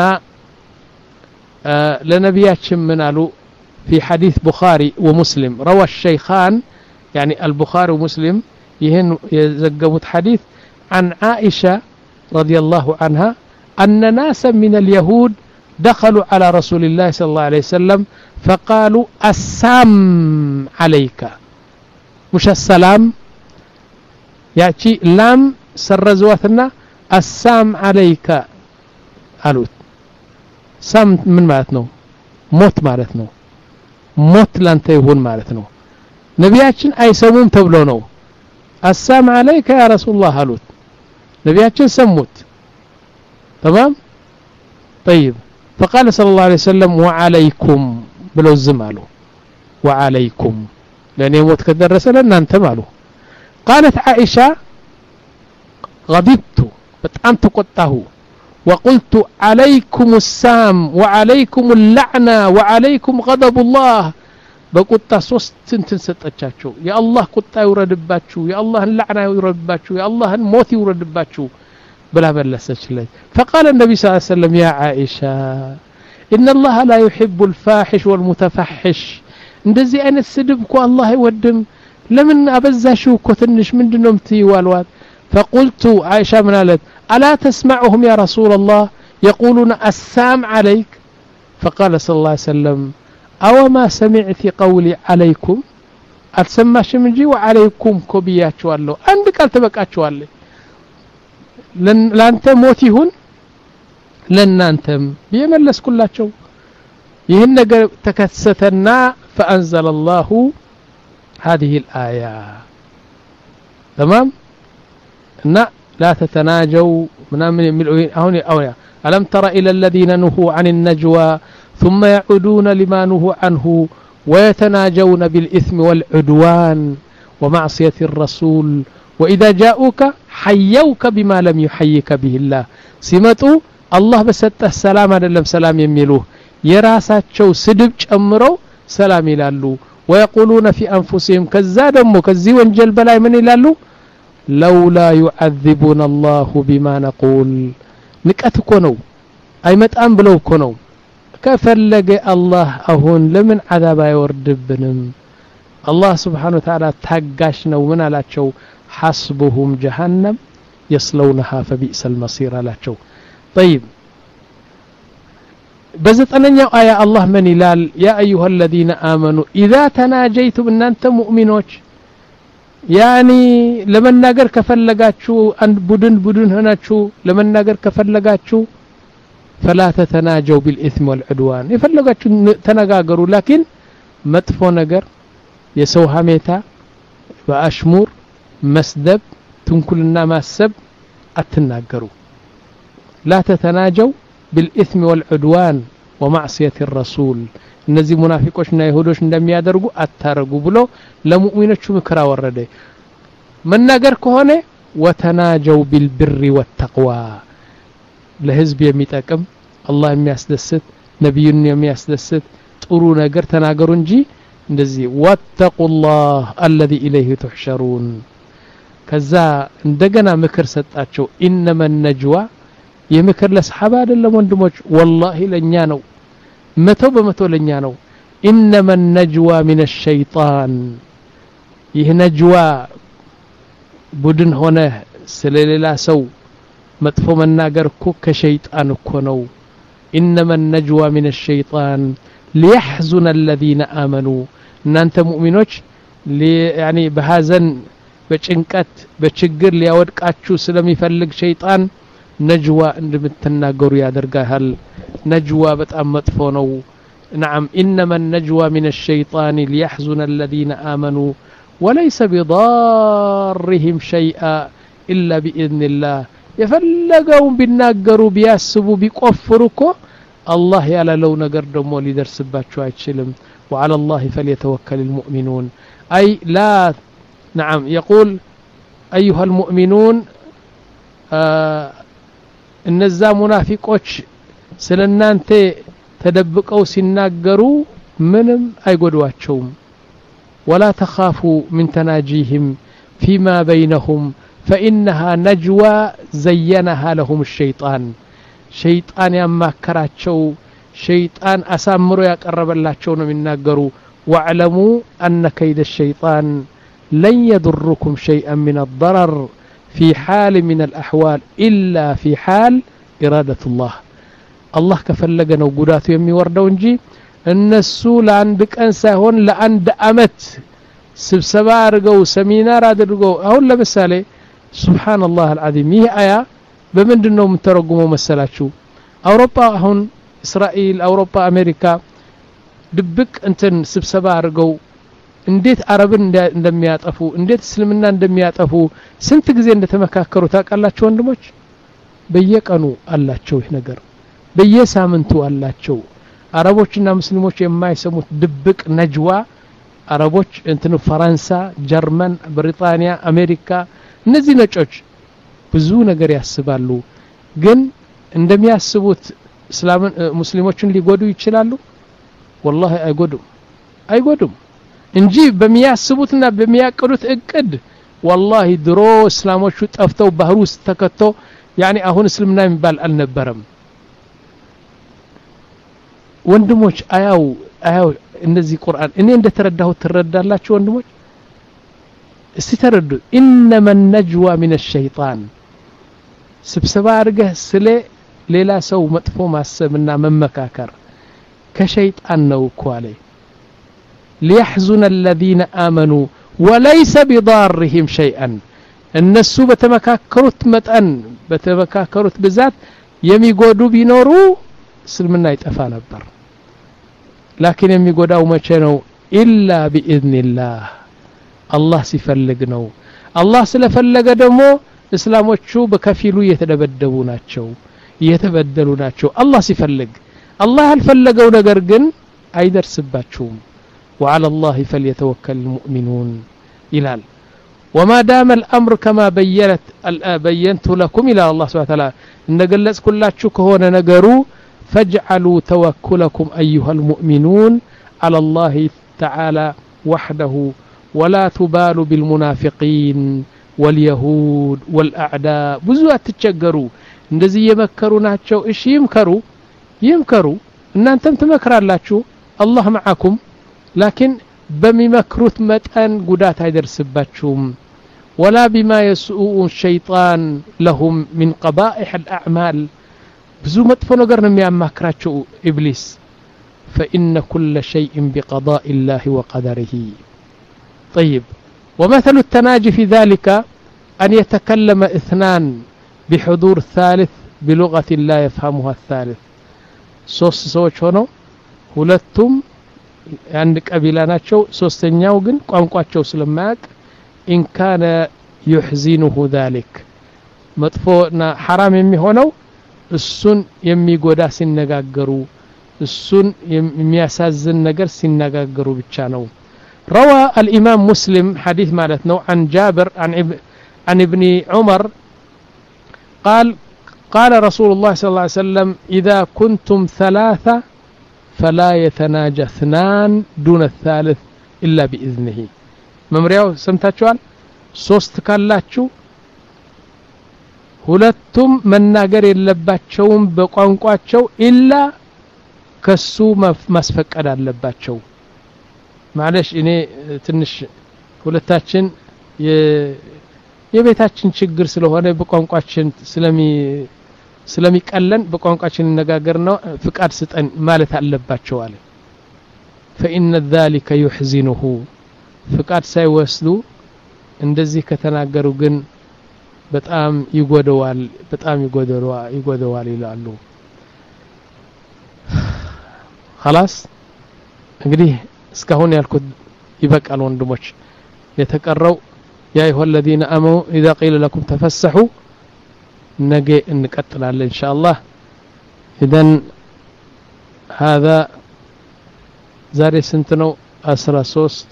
ለነብያችን ምን አሉ في حديث بخاري ومسلم روى الشيخان يعني البخاري ومسلم يهن يزغبوت حديث عن عائشة رضي الله عنها أن ناسا من اليهود دخلوا على رسول الله صلى الله عليه وسلم فقالوا السلام عليك مش السلام يأتي لام سرزواتنا السلام عليك قالوا سام من معناتنو موت معناتنو موت لانت يهون معناتنو نبياتشن أيسموم تبلو نو السلام عليك يا رسول الله قالوا نبياتشن سموت تمام طيب فقال صلى الله عليه وسلم وعليكم بلو الزمالو وعليكم لأن يموت كدرس لنا أنت مالو قالت عائشة غضبت بتأنت قطه وقلت عليكم السام وعليكم اللعنة وعليكم غضب الله بقطة صوست تنستأتشاتشو يا الله قطة يوردباتشو يا الله اللعنة يوردباتشو يا الله الموت يوردباتشو بلا بلسش لي فقال النبي صلى الله عليه وسلم يا عائشة إن الله لا يحب الفاحش والمتفحش እንደዚህ አይነት ስድብ እኮ አላህ አይወድም ለምን አበዛሽው እኮ ትንሽ ምንድነው ምትይዋልዋት فقلت عائشة من قالت ألا تسمعهم يا رسول الله يقولون السام عليك فقال صلى الله عليه وسلم أو ما سمعت قولي عليكم أتسمعش من جي وعليكم كبياتشو الله عندك ألتبكاتشو الله لن لانت موتي هون لن أنتم بيملس كلاتشو يهن نجر تكستنا فأنزل الله هذه الآية تمام نا لا تتناجوا من من هون أويا ألم تر إلى الذين نهوا عن النجوى ثم يعودون لما نهوا عنه ويتناجون بالإثم والعدوان ومعصية الرسول وإذا جاءوك حيوك بما لم يحيك به الله سمتوا الله بسته السلام عليكم سلام يميلوه يراساتشو سدب ጨምረው سلام ይላሉ ويقولون في أنفسهم كذا دمو كذي ወንጀል በላይ ምን ይላሉ لولا يعذبون الله بما نقول ንቀት እኮ ነው አይመጣም ብለው እኮ ነው ከፈለገ አላህ አሁን ለምን عذاب አይወርድብንም الله سبحانه وتعالى ታጋሽ ነው ምን አላቸው حسبهم جهنم يصلونها فبئس المصير አላቸው طيب بزتنيا آية الله من يلال يا أيها الذين آمنوا إذا تناجيتم أن أنتم مؤمنوش يعني لمن ناقر كفلقاتشو أن بدن بدن هناتشو لمن ناقر كفلقاتشو فلا تتناجوا بالإثم والعدوان يفلقاتشو تناقروا لكن مدفو ناقر يسوها ميتا وأشمور مسدب تنكلنا ما السب أتناقروا لا تتناجوا بالإثم والعدوان ومعصية الرسول እነዚህ ሙናፊቆችና ይሁዶች እንደሚያደርጉ አታረጉ ብሎ ለሙእሚኖቹ ምክራ ወረደ መናገር ከሆነ ወተናጀው بالبر والتقوى ለህዝብ የሚጠቅም አላህ የሚያስደስት ነብዩን የሚያስደስት ጥሩ ነገር ተናገሩ እንጂ እንደዚህ ወተቁላህ الذي اليه تحشرون ከዛ እንደገና ምክር ሰጣቸው ኢነመ النجوى የምክር ለሰሃባ አይደለም ወንድሞች والله ለኛ ነው መቶ በመቶ ለኛ ነው ኢነመ النجوى من الشيطان ይህ ነጅዋ ቡድን ሆነ ስለሌላ ሰው መጥፎ መናገር እኮ ከሸይጣን እኮ ነው ኢነመ النجوى من الشيطان ليحزن الذين آمنوا እናንተ ሙእሚኖች ያኒ በሐዘን በጭንቀት በችግር ሊያወድቃችሁ ስለሚፈልግ ሸይጣን ነጅዋ እንደምትናገሩ ያደርጋል ነጅዋ በጣም መጥፎ ነው نعم إنما النجوى من الشيطان ليحزن الذين آمنوا وليس بضارهم شيئا إلا بإذن الله يفلقون بالناقروا بياسبوا بيقفروا الله يالا لو نقر دمو ليدرسباتشو عيتشلم وعلى الله فليتوكل المؤمنون أي لا نعم يقول أيها المؤمنون آه النزا منافقوش سلنانت تدبقوا سناقروا منم أي قدواتشوم ولا تخافوا من تناجيهم فيما بينهم فإنها نجوى زينها لهم الشيطان شيطان يماكراتشو شيطان أسامروا يقرب اللاتشو نمناقروا واعلموا أن كيد الشيطان لن يضركم شيئا من الضرر في حال من الأحوال إلا في حال إرادة الله الله كفلقنا وقداته يمي وردونجي النسو لعندك أنساهون لعند أمت سبسبا رقو سمينار رقو أقول لمثالي سبحان الله العظيم هي آية بمن دنهم ترقموا مسلاتشو أوروبا هون إسرائيل أوروبا أمريكا دبك أنتن سبسبا رقو እንዴት አረብን እንደሚያጠፉ እንዴት እስልምና እንደሚያጠፉ ስንት ጊዜ እንደተመካከሩ ታውቃላችሁ ወንድሞች በየቀኑ አላቸው ይህ ነገር በየሳምንቱ አላቸው አረቦችና ሙስሊሞች የማይሰሙት ድብቅ ነጅዋ አረቦች እንትኑ ፈራንሳ ጀርመን ብሪጣንያ አሜሪካ እነዚህ ነጮች ብዙ ነገር ያስባሉ ግን እንደሚያስቡት እስላምን ሙስሊሞችን ሊጎዱ ይችላሉ والله አይጎዱም አይጎዱም እንጂ በሚያስቡትና በሚያቀዱት እቅድ والله ድሮ እስላሞቹ ጠፍተው ባህር ውስጥ ተከተው ያኒ አሁን እስልምና የሚባል አልነበረም ወንድሞች አያው አያው እነዚህ ቁርአን እኔ እንደተረዳሁ ተረዳላችሁ ወንድሞች እስቲ ተረዱ ኢነመ النجوى من الشيطان ስብሰባ አድርገህ ስለ ሌላ ሰው መጥፎ ማሰብና መመካከር ከሸይጣን ነው እኮ አለ ليحزن الذين آمنوا وليس بضارهم شيئا الناس بتمكاكروت متن بتمكاكروت بذات يميقودوا بينورو سلمنا يتفا نبر لكن يميقودوا مچنو إلا بإذن الله الله سيفلقنو الله سلفلق دمو اسلاموچو بكفيلو يتدبدبو ناچو يتبدلو ناچو الله سيفلق الله الفلقو ነገር ግን አይደርስባችሁም وعلى الله فليتوكل المؤمنون إلال وما دام الأمر كما بيّنت بيّنت لكم إلى الله سبحانه وتعالى إن قلت كلاتشو كهونا نقروا فاجعلوا توكلكم أيها المؤمنون على الله تعالى وحده ولا تبالوا بالمنافقين واليهود والأعداء بزوات تتشقروا እንደዚህ የመከሩ ናቸው እሺ ይምከሩ ይምከሩ እናንተም ትመክራላችሁ الله معكم لكن بممكروت متان قدات هيدرسباتشوم ولا بما يسوء الشيطان لهم من قبائح الأعمال بزو مطفو نقرن ميامكراتشو إبليس فإن كل شيء بقضاء الله وقدره طيب ومثل التناجي في ذلك أن يتكلم اثنان بحضور ثالث بلغة لا يفهمها الثالث ሶስት ሰዎች ሆነው ሁለቱም አንድ ቀቢላ ናቸው ሶስተኛው ግን ቋንቋቸው ስለማያውቅ ኢን ካነ يحزنه ذلك መጥፎና حرام የሚሆነው እሱን የሚጎዳ ሲነጋገሩ እሱን የሚያሳዝን ነገር ሲነጋገሩ ብቻ ነው روى الإمام مسلم حديث مالتنا عن جابر عن عن ابن عمر قال قال رسول الله صلى الله عليه وسلم إذا كنتم ثلاثة فلا يتناجى اثنان دون الثالث إلا بإذنه መምሪያው ሰምታችኋል ሶስት ካላችሁ ሁለቱም መናገር የለባቸውም በቋንቋቸው ኢላ ከሱ ማስፈቀድ አለባቸው ማለሽ እኔ ትንሽ ሁለታችን የቤታችን ችግር ስለሆነ በቋንቋችን ስለሚ ስለሚቀለን በቋንቋችን እንነጋገር ነው ፍቃድ ስጠን ማለት አለባቸው አለ فإن ذلك يحزنه ፍቃድ ሳይወስዱ እንደዚህ ከተናገሩ ግን በጣም ይጎደዋል በጣም ይጎደዋል ይጎደዋል ይላሉ خلاص እንግዲህ እስካሁን ያልኩት ይበቃል ወንድሞች የተቀረው يا أيها الذين آمنوا إذا قيل لكم تفسحوا نجي نقتل على إن شاء الله إذن هذا زاري سنتنو أسرى سوست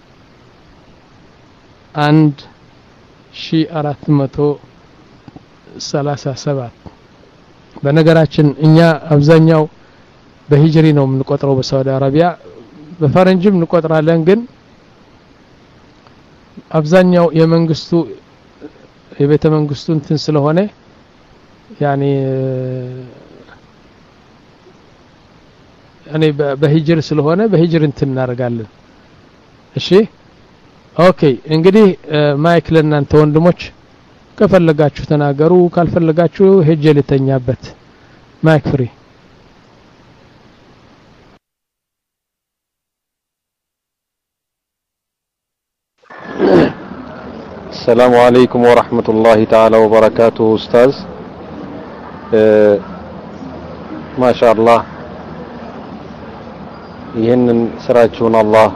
عند شي أراتمتو سلاسة سبعة بنقراتشن إنيا أبزانيو بهجري نوم نقطروا بسعودية عربية بفرنجم نقطر على لنجن أبزانيو يمنقستو የቤተ መንግስቱ እንትን ስለሆነ ያኒ እኔ በሂጅር ስለሆነ በሂጅር እንትን እናደርጋለን እሺ ኦኬ እንግዲህ ማይክ ለእናንተ ወንድሞች ከፈለጋችሁ ተናገሩ ካልፈለጋችሁ ሄጄ ልተኛበት ማይክ ፍሪ السلام عليكم ورحمة الله تعالى وبركاته أستاذ اه ما شاء الله ይህንን ስራችሁን አላህ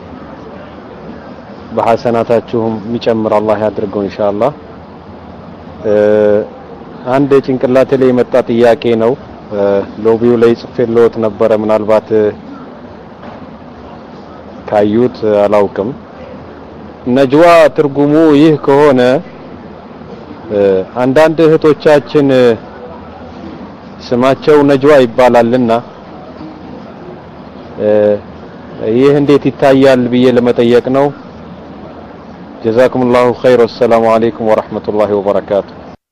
በሐሰናታችሁም ሚጨምር አላህ ያድርገው ኢንሻአላህ አንድ ጭንቅላቴ ላይ የመጣ ጥያቄ ነው ሎቢው ላይ ጽፌልዎት ነበረ ምናልባት ካዩት አላውቅም ነጅዋ ትርጉሙ ይህ ከሆነ አንዳንድ እህቶቻችን ስማቸው ነጅዋ ይባላልና ይህ እንዴት ይታያል ብዬ ለመጠየቅ ነው جزاكم الله خير والسلام عليكم ورحمة الله وبركاته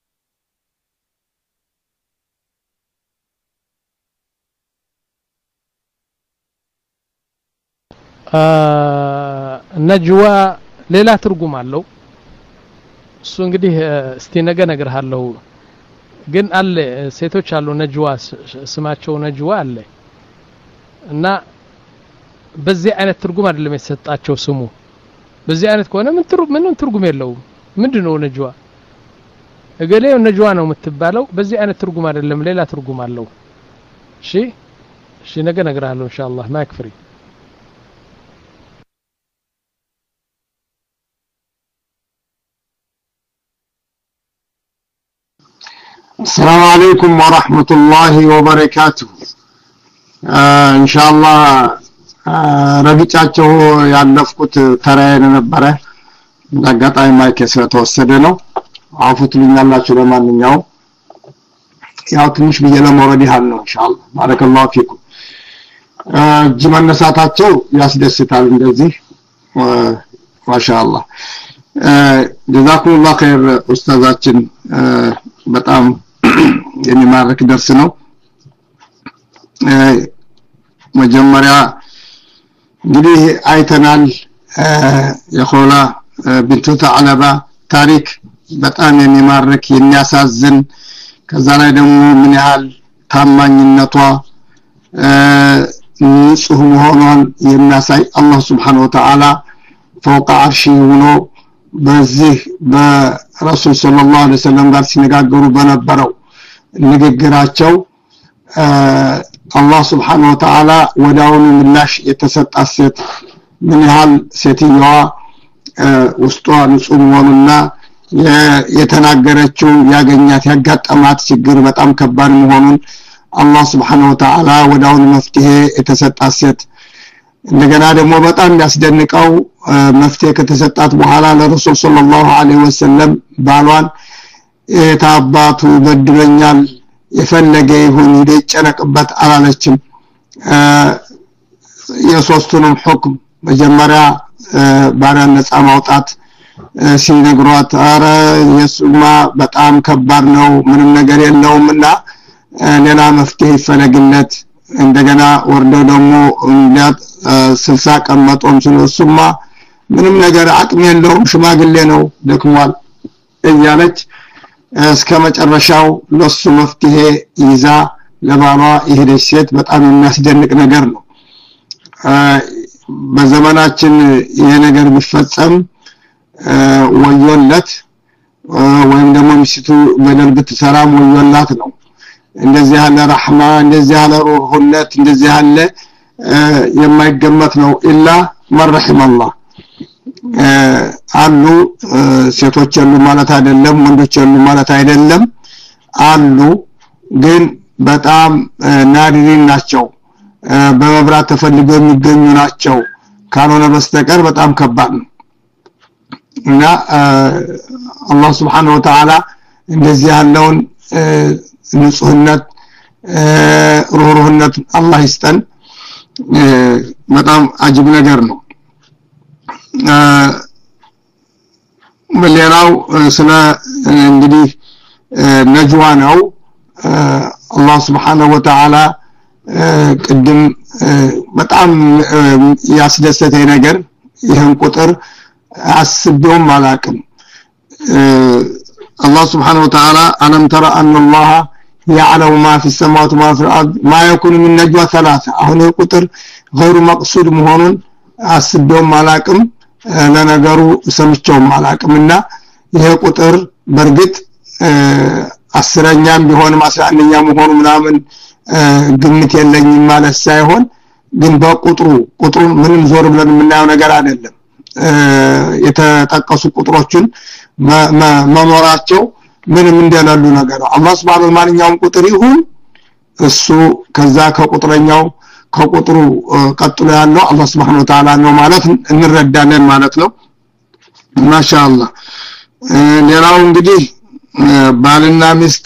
ነጅዋ ሌላ ትርጉም አለው እሱ እንግዲህ እስቲ ነገ ነግርሃለሁ ግን አለ ሴቶች አሉ ነጅዋ ስማቸው ነጅዋ አለ እና በዚህ አይነት ትርጉም አይደለም የተሰጣቸው ስሙ በዚህ አይነት ከሆነ ምን ትርጉም ምን ትርጉም የለውም ምንድነው ነጅዋ እገሌው ነጅዋ ነው የምትባለው በዚህ አይነት ትርጉም አይደለም ሌላ ትርጉም አለው እሺ እሺ ነገ ነግርሃለሁ ኢንሻአላህ ማይክ ፍሪ السلام عليكم ورحمة الله وبركاته آه إن شاء الله ረግጫቸው ያለፍኩት ተራዬን ነበረ ለጋጣይ ማይክ ስለተወሰደ ነው አፉትልኛላችሁ ለማንኛው ያው ትንሽ በየለመረዲ ያለው ኢንሻአላህ ባረከላሁ ፊኩም እጅ መነሳታቸው ያስደስታል እንደዚህ ማሻአላህ ጀዛኩሙላህ ኸይር ኡስታዛችን በጣም የሚማርክ ደርስ ነው መጀመሪያ እንግዲህ አይተናል የኾላ ቢንቱ ተዓለባ ታሪክ በጣም የሚማርክ የሚያሳዝን ከዛ ላይ ደግሞ ምን ያህል ታማኝነቷ ንጹህ መሆኗን የሚያሳይ አላህ Subhanahu Wa Ta'ala فوق عرشه ሆኖ በዚህ በረሱል ሰለላሁ ዐለይሂ ወሰለም ጋር ሲነጋገሩ በነበረው ንግግራቸው አላህ Subhanahu Wa Ta'ala ወዳውኑ ምላሽ የተሰጣት ሴት ምን ያህል ሴትየዋ ውስጧ ንጹህ መሆኑና የተናገረችው ያገኛት ያጋጠማት ችግር በጣም ከባድ መሆኑን አላህ Subhanahu Wa Ta'ala ወዳውኑ መፍትሄ የተሰጣት ሴት እንደገና ደግሞ በጣም ያስደንቀው መፍትሄ ከተሰጣት በኋላ ለረሱል ሰለላሁ ዐለይሂ ወሰለም ባሏን የታባቱ በድለኛል የፈለገ ይሁን ይጨነቅበት አላለችም የሶስቱንም ሁክም መጀመሪያ ባሪያን ነፃ ማውጣት ሲነግሯት አረ የሱማ በጣም ከባድ ነው ምንም ነገር የለውምና ሌላ መፍትሄ ይፈለግለት እንደገና ወርደው ደግሞ እንዲያት ስልሳ ቀን መጦም ስለሱማ ምንም ነገር አቅም የለውም ሽማግሌ ነው ደክሟል እያለች እስከ መጨረሻው ለሱ መፍትሄ ይዛ ለባሏ ይሄደች ሴት በጣም የሚያስደንቅ ነገር ነው በዘመናችን ይሄ ነገር ቢፈጸም ወዮለት ወይም ደግሞ ሚስቱ በደል ብትሰራም ወዮላት ነው እንደዚህ ያለ ረህማ እንደዚህ ያለ ሩህነት እንደዚህ ያለ የማይገመት ነው ኢላ መርህም አላህ አሉ ሴቶች ያሉ ማለት አይደለም ወንዶች ያሉ ማለት አይደለም አሉ ግን በጣም ናዲሪን ናቸው በመብራት ተፈልገው የሚገኙ ናቸው ካልሆነ በስተቀር በጣም ከባድ ነው እና አላህ Subhanahu Wa Ta'ala እንደዚህ ያለውን ንጹህነት ሩህሩህነት አላህ ይስጠን በጣም አጅብ ነገር ነው በሌላው ስለ እንግዲህ ነጅዋ ነው አላህ Subhanahu Wa Ta'ala ቅድም በጣም ያስደሰተኝ ነገር ይሄን ቁጥር አስቤውም አላቅም الله سبحانه وتعالى ألم ترى أن الله يعلم ما في السماوات وما في الأرض ما يكون من نجوى ثلاثة هنا قطر غير مقصود مهون أسبهم ملاكم لنقروا سمشتهم ملاكم إنه ይሄ ቁጥር በርግጥ አስረኛም ቢሆን ማስራኛም ሆኖ ምናምን ግምት የለኝም ማለት ሳይሆን ግን በቁጥሩ ቁጥሩ ምንም ዞር ብለን የምናየው ነገር አይደለም የተጠቀሱ ቁጥሮችን መኖራቸው ምንም እንደላሉ ነገር አላህ Subhanahu Wa Ta'ala ቁጥር ይሁን እሱ ከዛ ከቁጥረኛው ከቁጥሩ ቀጥሎ ያለው አላህ Subhanahu Wa Ta'ala ነው ማለት እንረዳለን ማለት ነው ማሻአላህ ሌላው እንግዲህ ባልና ሚስት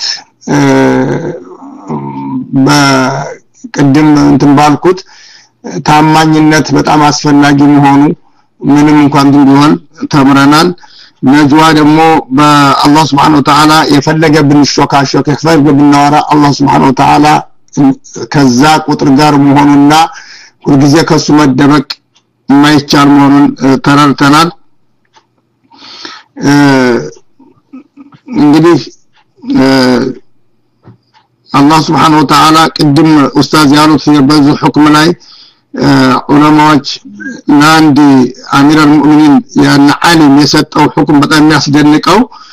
በቅድም እንትን ባልኩት ታማኝነት በጣም አስፈላጊ መሆኑ ምንም እንኳን ቢሆን ተምረናል ነጅዋ ደግሞ በአላህ Subhanahu Wa Ta'ala የፈለገብን ሾካሾክ የፈለገብን ነዋራ አላህ Subhanahu Wa Ta'ala ከዛ ቁጥር ጋር መሆኑና ሁልጊዜ ከሱ መደበቅ የማይቻል መሆኑን ተረድተናል እንግዲህ አላህ Subhanahu Wa Ta'ala ቅድም ኡስታዝ ያሉት በዚህ ሁክም ላይ ዑለማዎች ናንዲ አሚር አልሙእሚኒን ያን ዓሊም የሰጠው ሁክም በጣም የሚያስደንቀው